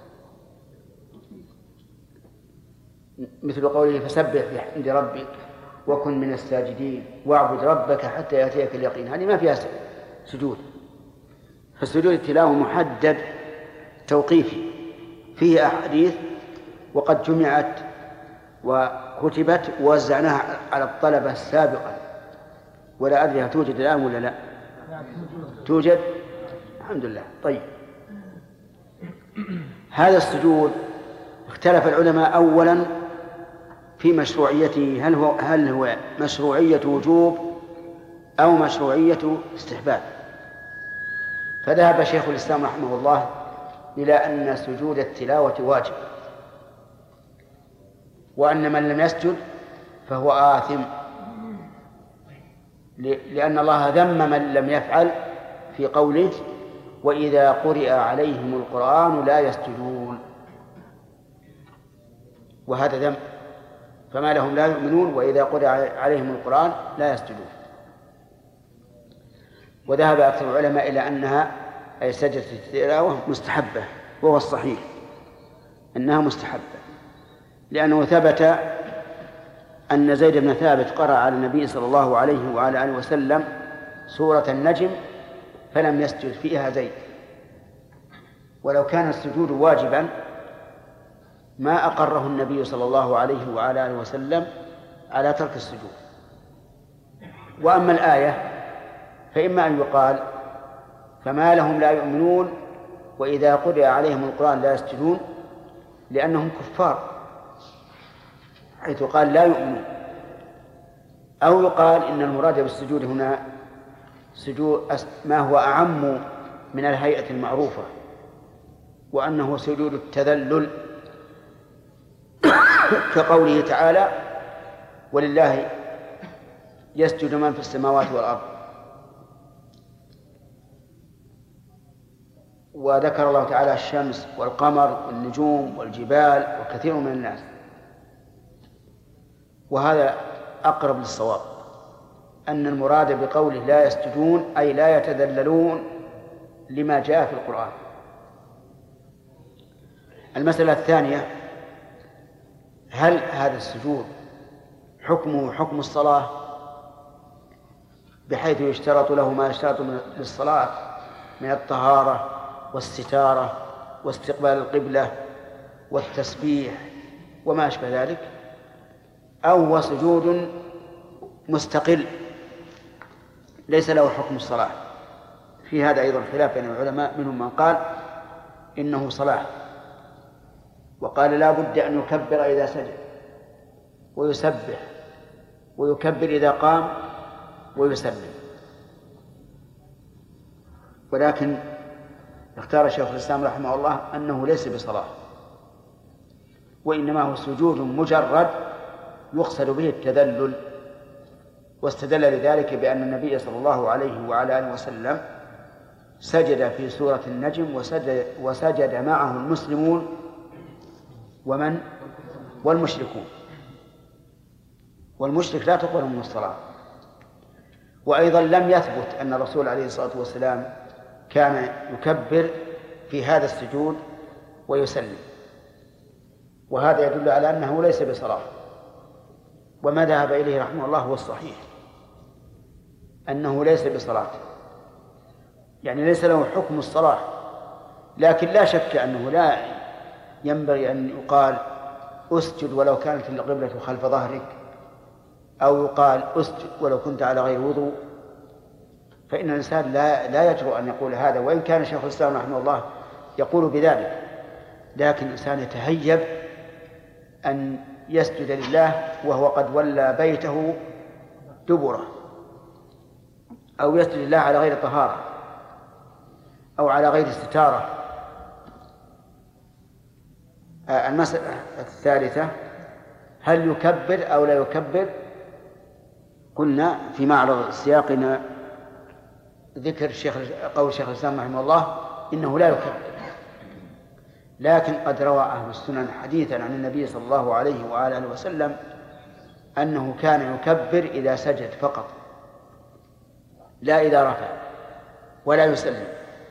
مثل قوله فسبح بحمد ربك وكن من الساجدين واعبد ربك حتى يأتيك اليقين، هذه ما فيها سجود. فسجود التلاوة محدد توقيفي فيه أحاديث وقد جمعت وكتبت ووزعناها على الطلبة سابقا، ولا أدري هل توجد الآن ولا لا. توجد الحمد لله. طيب هذا السجود اختلف العلماء أولا في مشروعيته، هل هو هل هو مشروعية وجوب أو مشروعية استحباب. فذهب شيخ الإسلام رحمه الله إلى أن سجود التلاوة واجب، وأن من لم يسجد فهو آثم، لأن الله ذم من لم يفعل في قوله وإذا قرئ عليهم القرآن لا يسجدون، وهذا ذم، فما لهم لا يؤمنون وإذا قرئ عليهم القرآن لا يسجدون. وذهب أكثر العلماء إلى أنها أي سجدة التلاوة مستحبة، وهو الصحيح أنها مستحبة، لأنه ثبت أن زيد بن ثابت قرأ على النبي صلى الله عليه وعلى آله وسلم سورة النجم فلم يسجد فيها زيد، ولو كان السجود واجبا ما أقره النبي صلى الله عليه وعلى آله وسلم على ترك السجود. وأما الآية فإما أن يقال فما لهم لا يؤمنون وإذا قرئ عليهم القرآن لا يسجدون لأنهم كفار، حيث قال لا يؤمنون، أو يقال إن المراد بالسجود هنا سجود ما هو أعم من الهيئة المعروفة، وأنه سجود التذلل كقوله تعالى: ولله يسجد من في السماوات والأرض. وذكر الله تعالى الشمس والقمر والنجوم والجبال وكثير من الناس، وهذا أقرب للصواب، أن المراد بقوله لا يسجدون أي لا يتذللون لما جاء في القرآن. المسألة الثانية: هل هذا السجود حكمه حكم الصلاة بحيث يشترط له ما يشترط للصلاة من الطهارة والستارة واستقبال القبلة والتسبيح وما أشبه ذلك، أو هو سجود مستقل ليس له حكم الصلاة؟ في هذا أيضا خلاف بين العلماء، منهم من قال إنه صلاة، وقال لا بد أن يكبر إذا سجد ويسبح ويكبر إذا قام ويسلم. ولكن اختار شيخ الإسلام رحمه الله أنه ليس بصلاة، وإنما هو سجود مجرد يقصد به التذلل، واستدل لذلك بأن النبي صلى الله عليه وعلى آله وسلم سجد في سورة النجم وسجد, وسجد معه المسلمون ومن والمشركون، والمشرك لا تقبل منه الصلاة. وأيضا لم يثبت أن الرسول عليه الصلاة والسلام كان يكبر في هذا السجود ويسلم، وهذا يدل على أنه ليس بصلاة. وما ذهب إليه رحمه الله هو الصحيح، أنه ليس بصلاة، يعني ليس له حكم الصلاة. لكن لا شك أنه لا ينبغي أن يقال أسجد ولو كانت القبلة خلف ظهرك، أو يقال أسجد ولو كنت على غير وضوء، فإن الإنسان لا, لا يجرؤ أن يقول هذا، وإن كان شيخ الإسلام رحمه الله يقول بذلك، لكن الإنسان يتهيب أن يسجد لله وهو قد ولى بيته دبره، أو يسجد لله على غير طهارة أو على غير استتارة. المسألة الثالثة: هل يكبر أو لا يكبر؟ قلنا في معرض سياقنا ذكر الشيخ قول الشيخ الإسلام رحمه الله إنه لا يكبر، لكن قد روى أهل السنن حديثا عن النبي صلى الله عليه وآله وسلم أنه كان يكبر إذا سجد فقط، لا إذا رفع، ولا يسلم.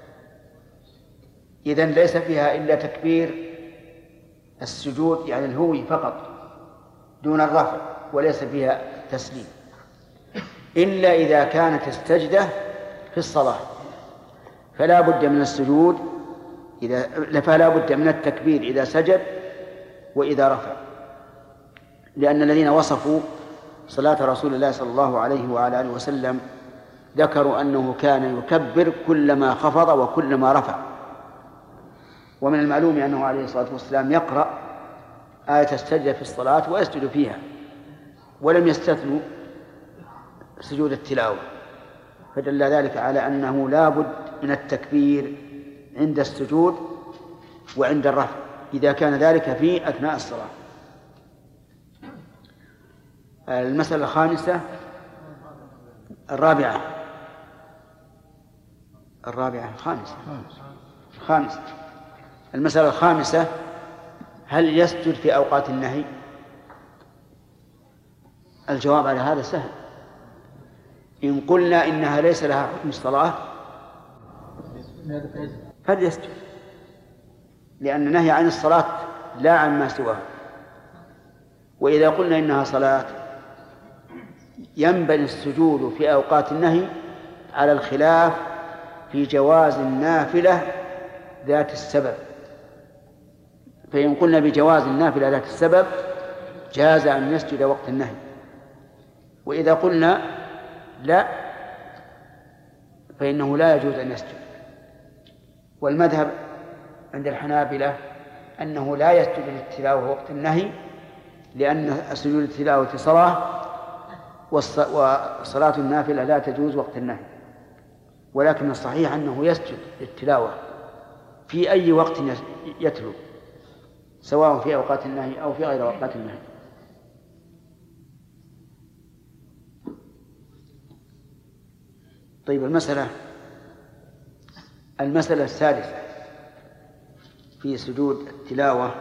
إذن ليس فيها إلا تكبير السجود، يعني الهوي فقط دون الرفع، وليس فيها تسليم، إلا إذا كانت السجدة في الصلاة، فلا بد من السجود إذا فلا بد من التكبير إذا سجد وإذا رفع، لأن الذين وصفوا صلاة رسول الله صلى الله عليه وعلى آله وسلم ذكروا أنه كان يكبر كلما خفض وكلما رفع. ومن المعلوم أنه عليه الصلاة والسلام يقرأ آية السجدة في الصلاة ويسجد فيها، ولم يستثنوا سجود التلاوة، فدل ذلك على أنه لا بد من التكبير عند السجود وعند الرفع إذا كان ذلك في أثناء الصلاة. المسألة الخامسة الرابعة الرابعة الخامسة الخامسة المسألة الخامسة: هل يسجد في أوقات النهي؟ الجواب على هذا سهل. إن قلنا إنها ليس لها حكم الصلاة فليسجد، لأن النهي عن الصلاة لا عن ما سواه. وإذا قلنا إنها صلاة ينبني السجود في أوقات النهي على الخلاف في جواز النافلة ذات السبب. فإن قلنا بجواز النافلة ذات السبب جاز أن يسجد وقت النهي، وإذا قلنا لا فإنه لا يجوز أن يسجد. والمذهب عند الحنابلة أنه لا يسجد للتلاوة وقت النهي، لأن سجود التلاوة صلاة، وصلاة النافلة لا تجوز وقت النهي، ولكن الصحيح أنه يسجد للتلاوة في أي وقت يتلو، سواء في أوقات النهي أو في غير أوقات النهي. طيب المسألة المسألة الثالثة في سجود التلاوة: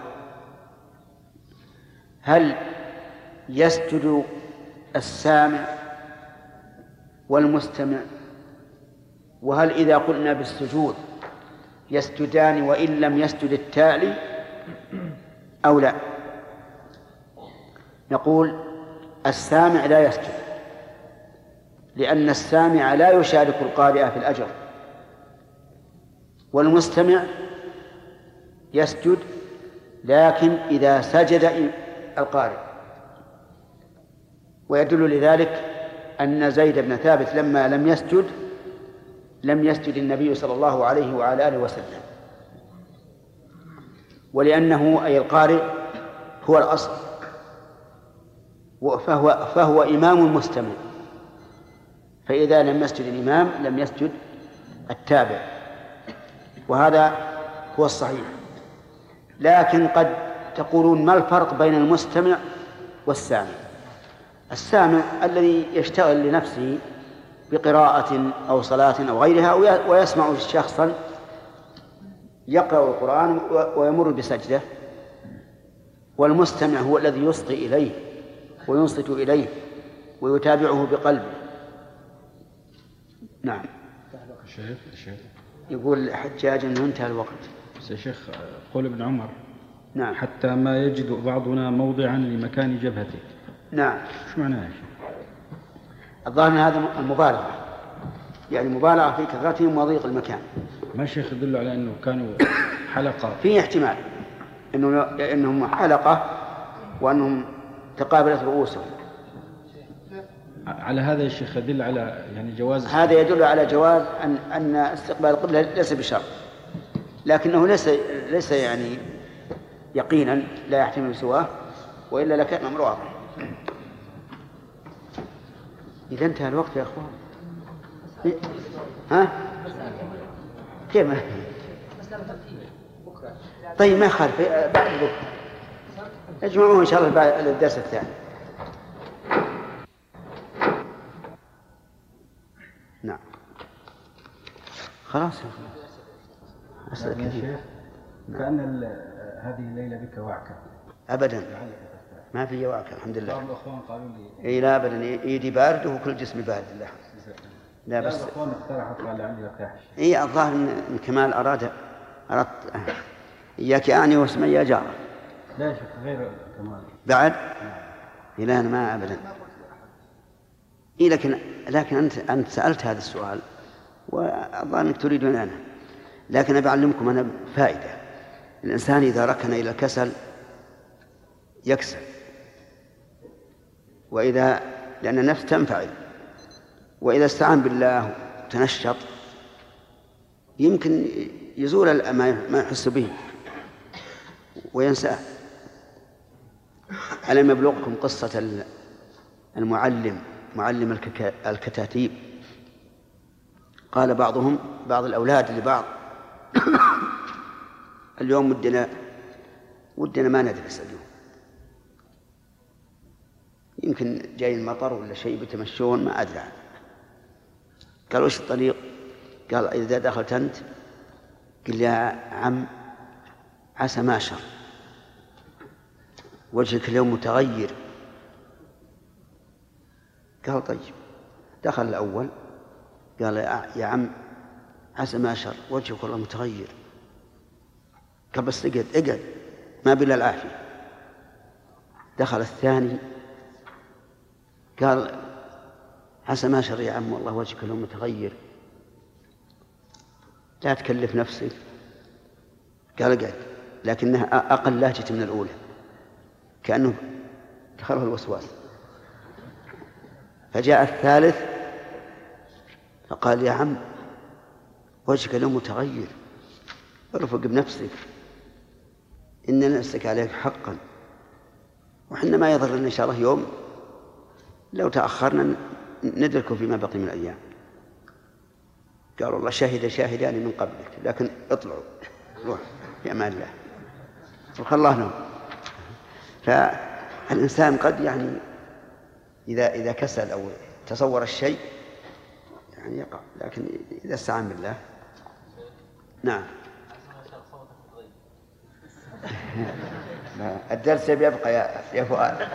هل يسجد السامع والمستمع؟ وهل إذا قلنا بالسجود يسجدان وإن لم يسجد التالي أو لا؟ نقول السامع لا يسجد، لأن السامع لا يشارك القارئ في الأجر، والمستمع يسجد لكن إذا سجد القارئ. ويدل لذلك أن زيد بن ثابت لما لم يسجد لم يسجد النبي صلى الله عليه وعلى آله وسلم، ولأنه أي القارئ هو الأصل، فهو, فهو إمام المستمع، فإذا لم يسجد الإمام لم يسجد التابع، وهذا هو الصحيح. لكن قد تقولون: ما الفرق بين المستمع والسامع؟ السامع الذي يشتغل لنفسه بقراءة أو صلاة أو غيرها ويسمع شخصا يقرأ القرآن ويمر بسجدة، والمستمع هو الذي يصغي إليه وينصت إليه ويتابعه بقلبه. نعم. الشيخ الشيخ يقول حجاج أنه انتهى الوقت. يا شيخ قول ابن عمر: نعم. حتى ما يجد بعضنا موضعا لمكان جبهته. نعم. شو معناه يا شيخ؟ الظاهر أن هذا المبالغة، يعني مبالغة في كثرتهم وضيق المكان. ما شيخ يدل على أنه كانوا حلقة؟ فيه احتمال إنه إنهم حلقة وأنهم تقابلت رؤوسهم. على هذا يا شيخ يدل على يعني جواز، هذا يدل على جواز أن أن استقبال القبلة ليس بشرط، لكنه ليس ليس يعني يقينا لا يحتمل سواه، وإلا لكان أمر واضح. إذا انتهى الوقت يا أخوان. ها؟ كيف ما؟ طيب ما يخالف، بعد بكرة اجمعوه إن شاء الله بعد الدرس الثاني. نعم. خلاص يا شيخ. كأن هذه الليلة بك وعكة. أبدا ما في وعكة الحمد لله. بعض الأخوان قالوا لي إيه لا أبدا، يدي بارد وكل جسمي بارد. لا لا بس الأخوان اقترحوا قال لعلي ارتاح. إيه الظاهر إن كمال أراد أردت إياك أعني واسمي يا جارة. لا شك غير كمال بعد. إيه لا أنا ما أبدا. إيه لكن لكن أنت أنت سألت هذا السؤال والظاهر أنك تريدون أنا، لكن أبي أعلمكم أنا فائدة. الإنسان إذا ركن إلى الكسل يكسل، وإذا لأن النفس تنفعل، وإذا استعان بالله تنشط يمكن يزول ما يحس به وينساه. ألم يبلغكم قصة المعلم معلم الكتاتيب؟ قال بعضهم بعض الأولاد لبعض: اليوم ودنا ودنا ما ندرس اليوم، يمكن جاي المطر ولا شيء بتمشون ما أدري. قال: وش الطريق؟ قال: إذا دخلت أنت قل: يا عم عسى ما شر، وجهك اليوم متغير. قال: طيب. دخل الأول قال: يا عم عسى ما شر، وجهك والله متغير. قال: بس اقعد اقعد ما بلا العافية. دخل الثاني قال: عسى ما شر يا عم والله وجهك اليوم متغير، لا تكلف نفسك. قال: اقعد، لكنها أقل لهجة من الأولى، كأنه دخله الوسواس. فجاء الثالث فقال: يا عم وجهك اليوم متغير، ارفق بنفسك، إن نفسك عليك حقا، وحنا ما يضر إن شاء الله يوم لو تأخرنا ندركه فيما بقي من الأيام. قال والله شهد شاهدان من قبلك لكن اطلعوا روح في أمان الله الله لهم. فالإنسان قد يعني إذا إذا كسل أو تصور الشيء يعني يقع، لكن إذا استعان بالله. نعم. الدرس بيبقى يا يا فؤاد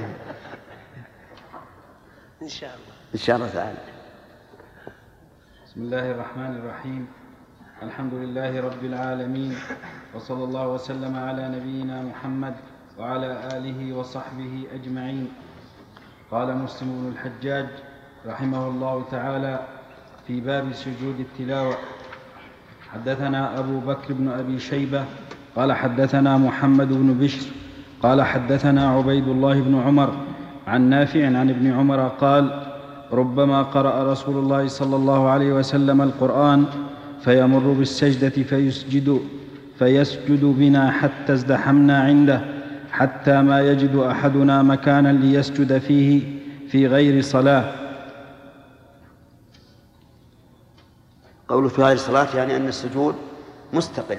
إن شاء الله إن شاء الله تعالى. بسم الله الرحمن الرحيم. الحمد لله رب العالمين، وصلى الله وسلم على نبينا محمد وعلى آله وصحبه أجمعين. قال مسلم بن الحجاج رحمه الله تعالى في باب سجود التلاوة: حدثنا أبو بكر بن أبي شيبة قال حدثنا محمد بن بشر قال حدثنا عبيد الله بن عمر عن نافع عن ابن عمر قال: ربما قرأ رسول الله صلى الله عليه وسلم القرآن فيمر بالسجدة فيسجد فيسجد بنا حتى ازدحمنا عنده، حتى ما يجد أحدنا مكانا ليسجد فيه في غير صلاة. قوله في غير صلاة يعني أن السجود مستقل،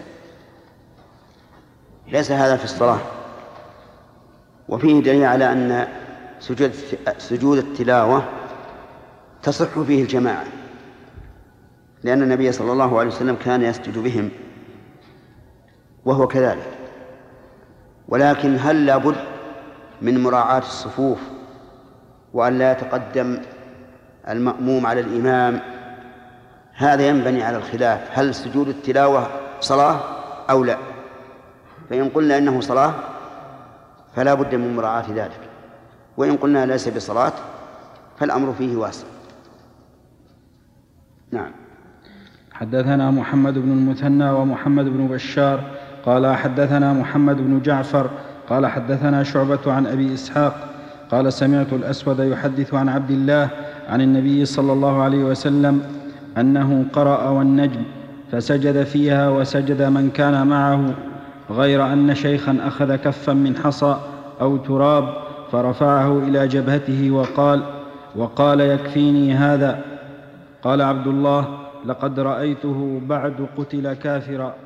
ليس هذا في الصلاة. وفيه دليل على أن سجود سجود التلاوة تصح فيه الجماعة، لأن النبي صلى الله عليه وسلم كان يسجد بهم وهو كذلك. ولكن هل لابد من مراعاة الصفوف وأن لا يتقدم المأموم على الإمام؟ هذا ينبني على الخلاف، هل سجود التلاوة صلاة أو لا؟ فإن قلنا إنه صلاة فلا بد من مراعاة ذلك، وإن قلنا ليس بصلاة فالأمر فيه واسع. نعم. حدثنا محمد بن المثنى ومحمد بن بشار قال حدثنا محمد بن جعفر قال حدثنا شعبة عن أبي إسحاق قال: سمعت الأسود يحدث عن عبد الله عن النبي صلى الله عليه وسلم أنه قرأ والنجم فسجد فيها وسجد من كان معه، غير أن شيخا أخذ كفا من حصى أو تراب فرفعه إلى جبهته وقال وقال يكفيني هذا. قال عبد الله: لقد رأيته بعد قتل كافرا.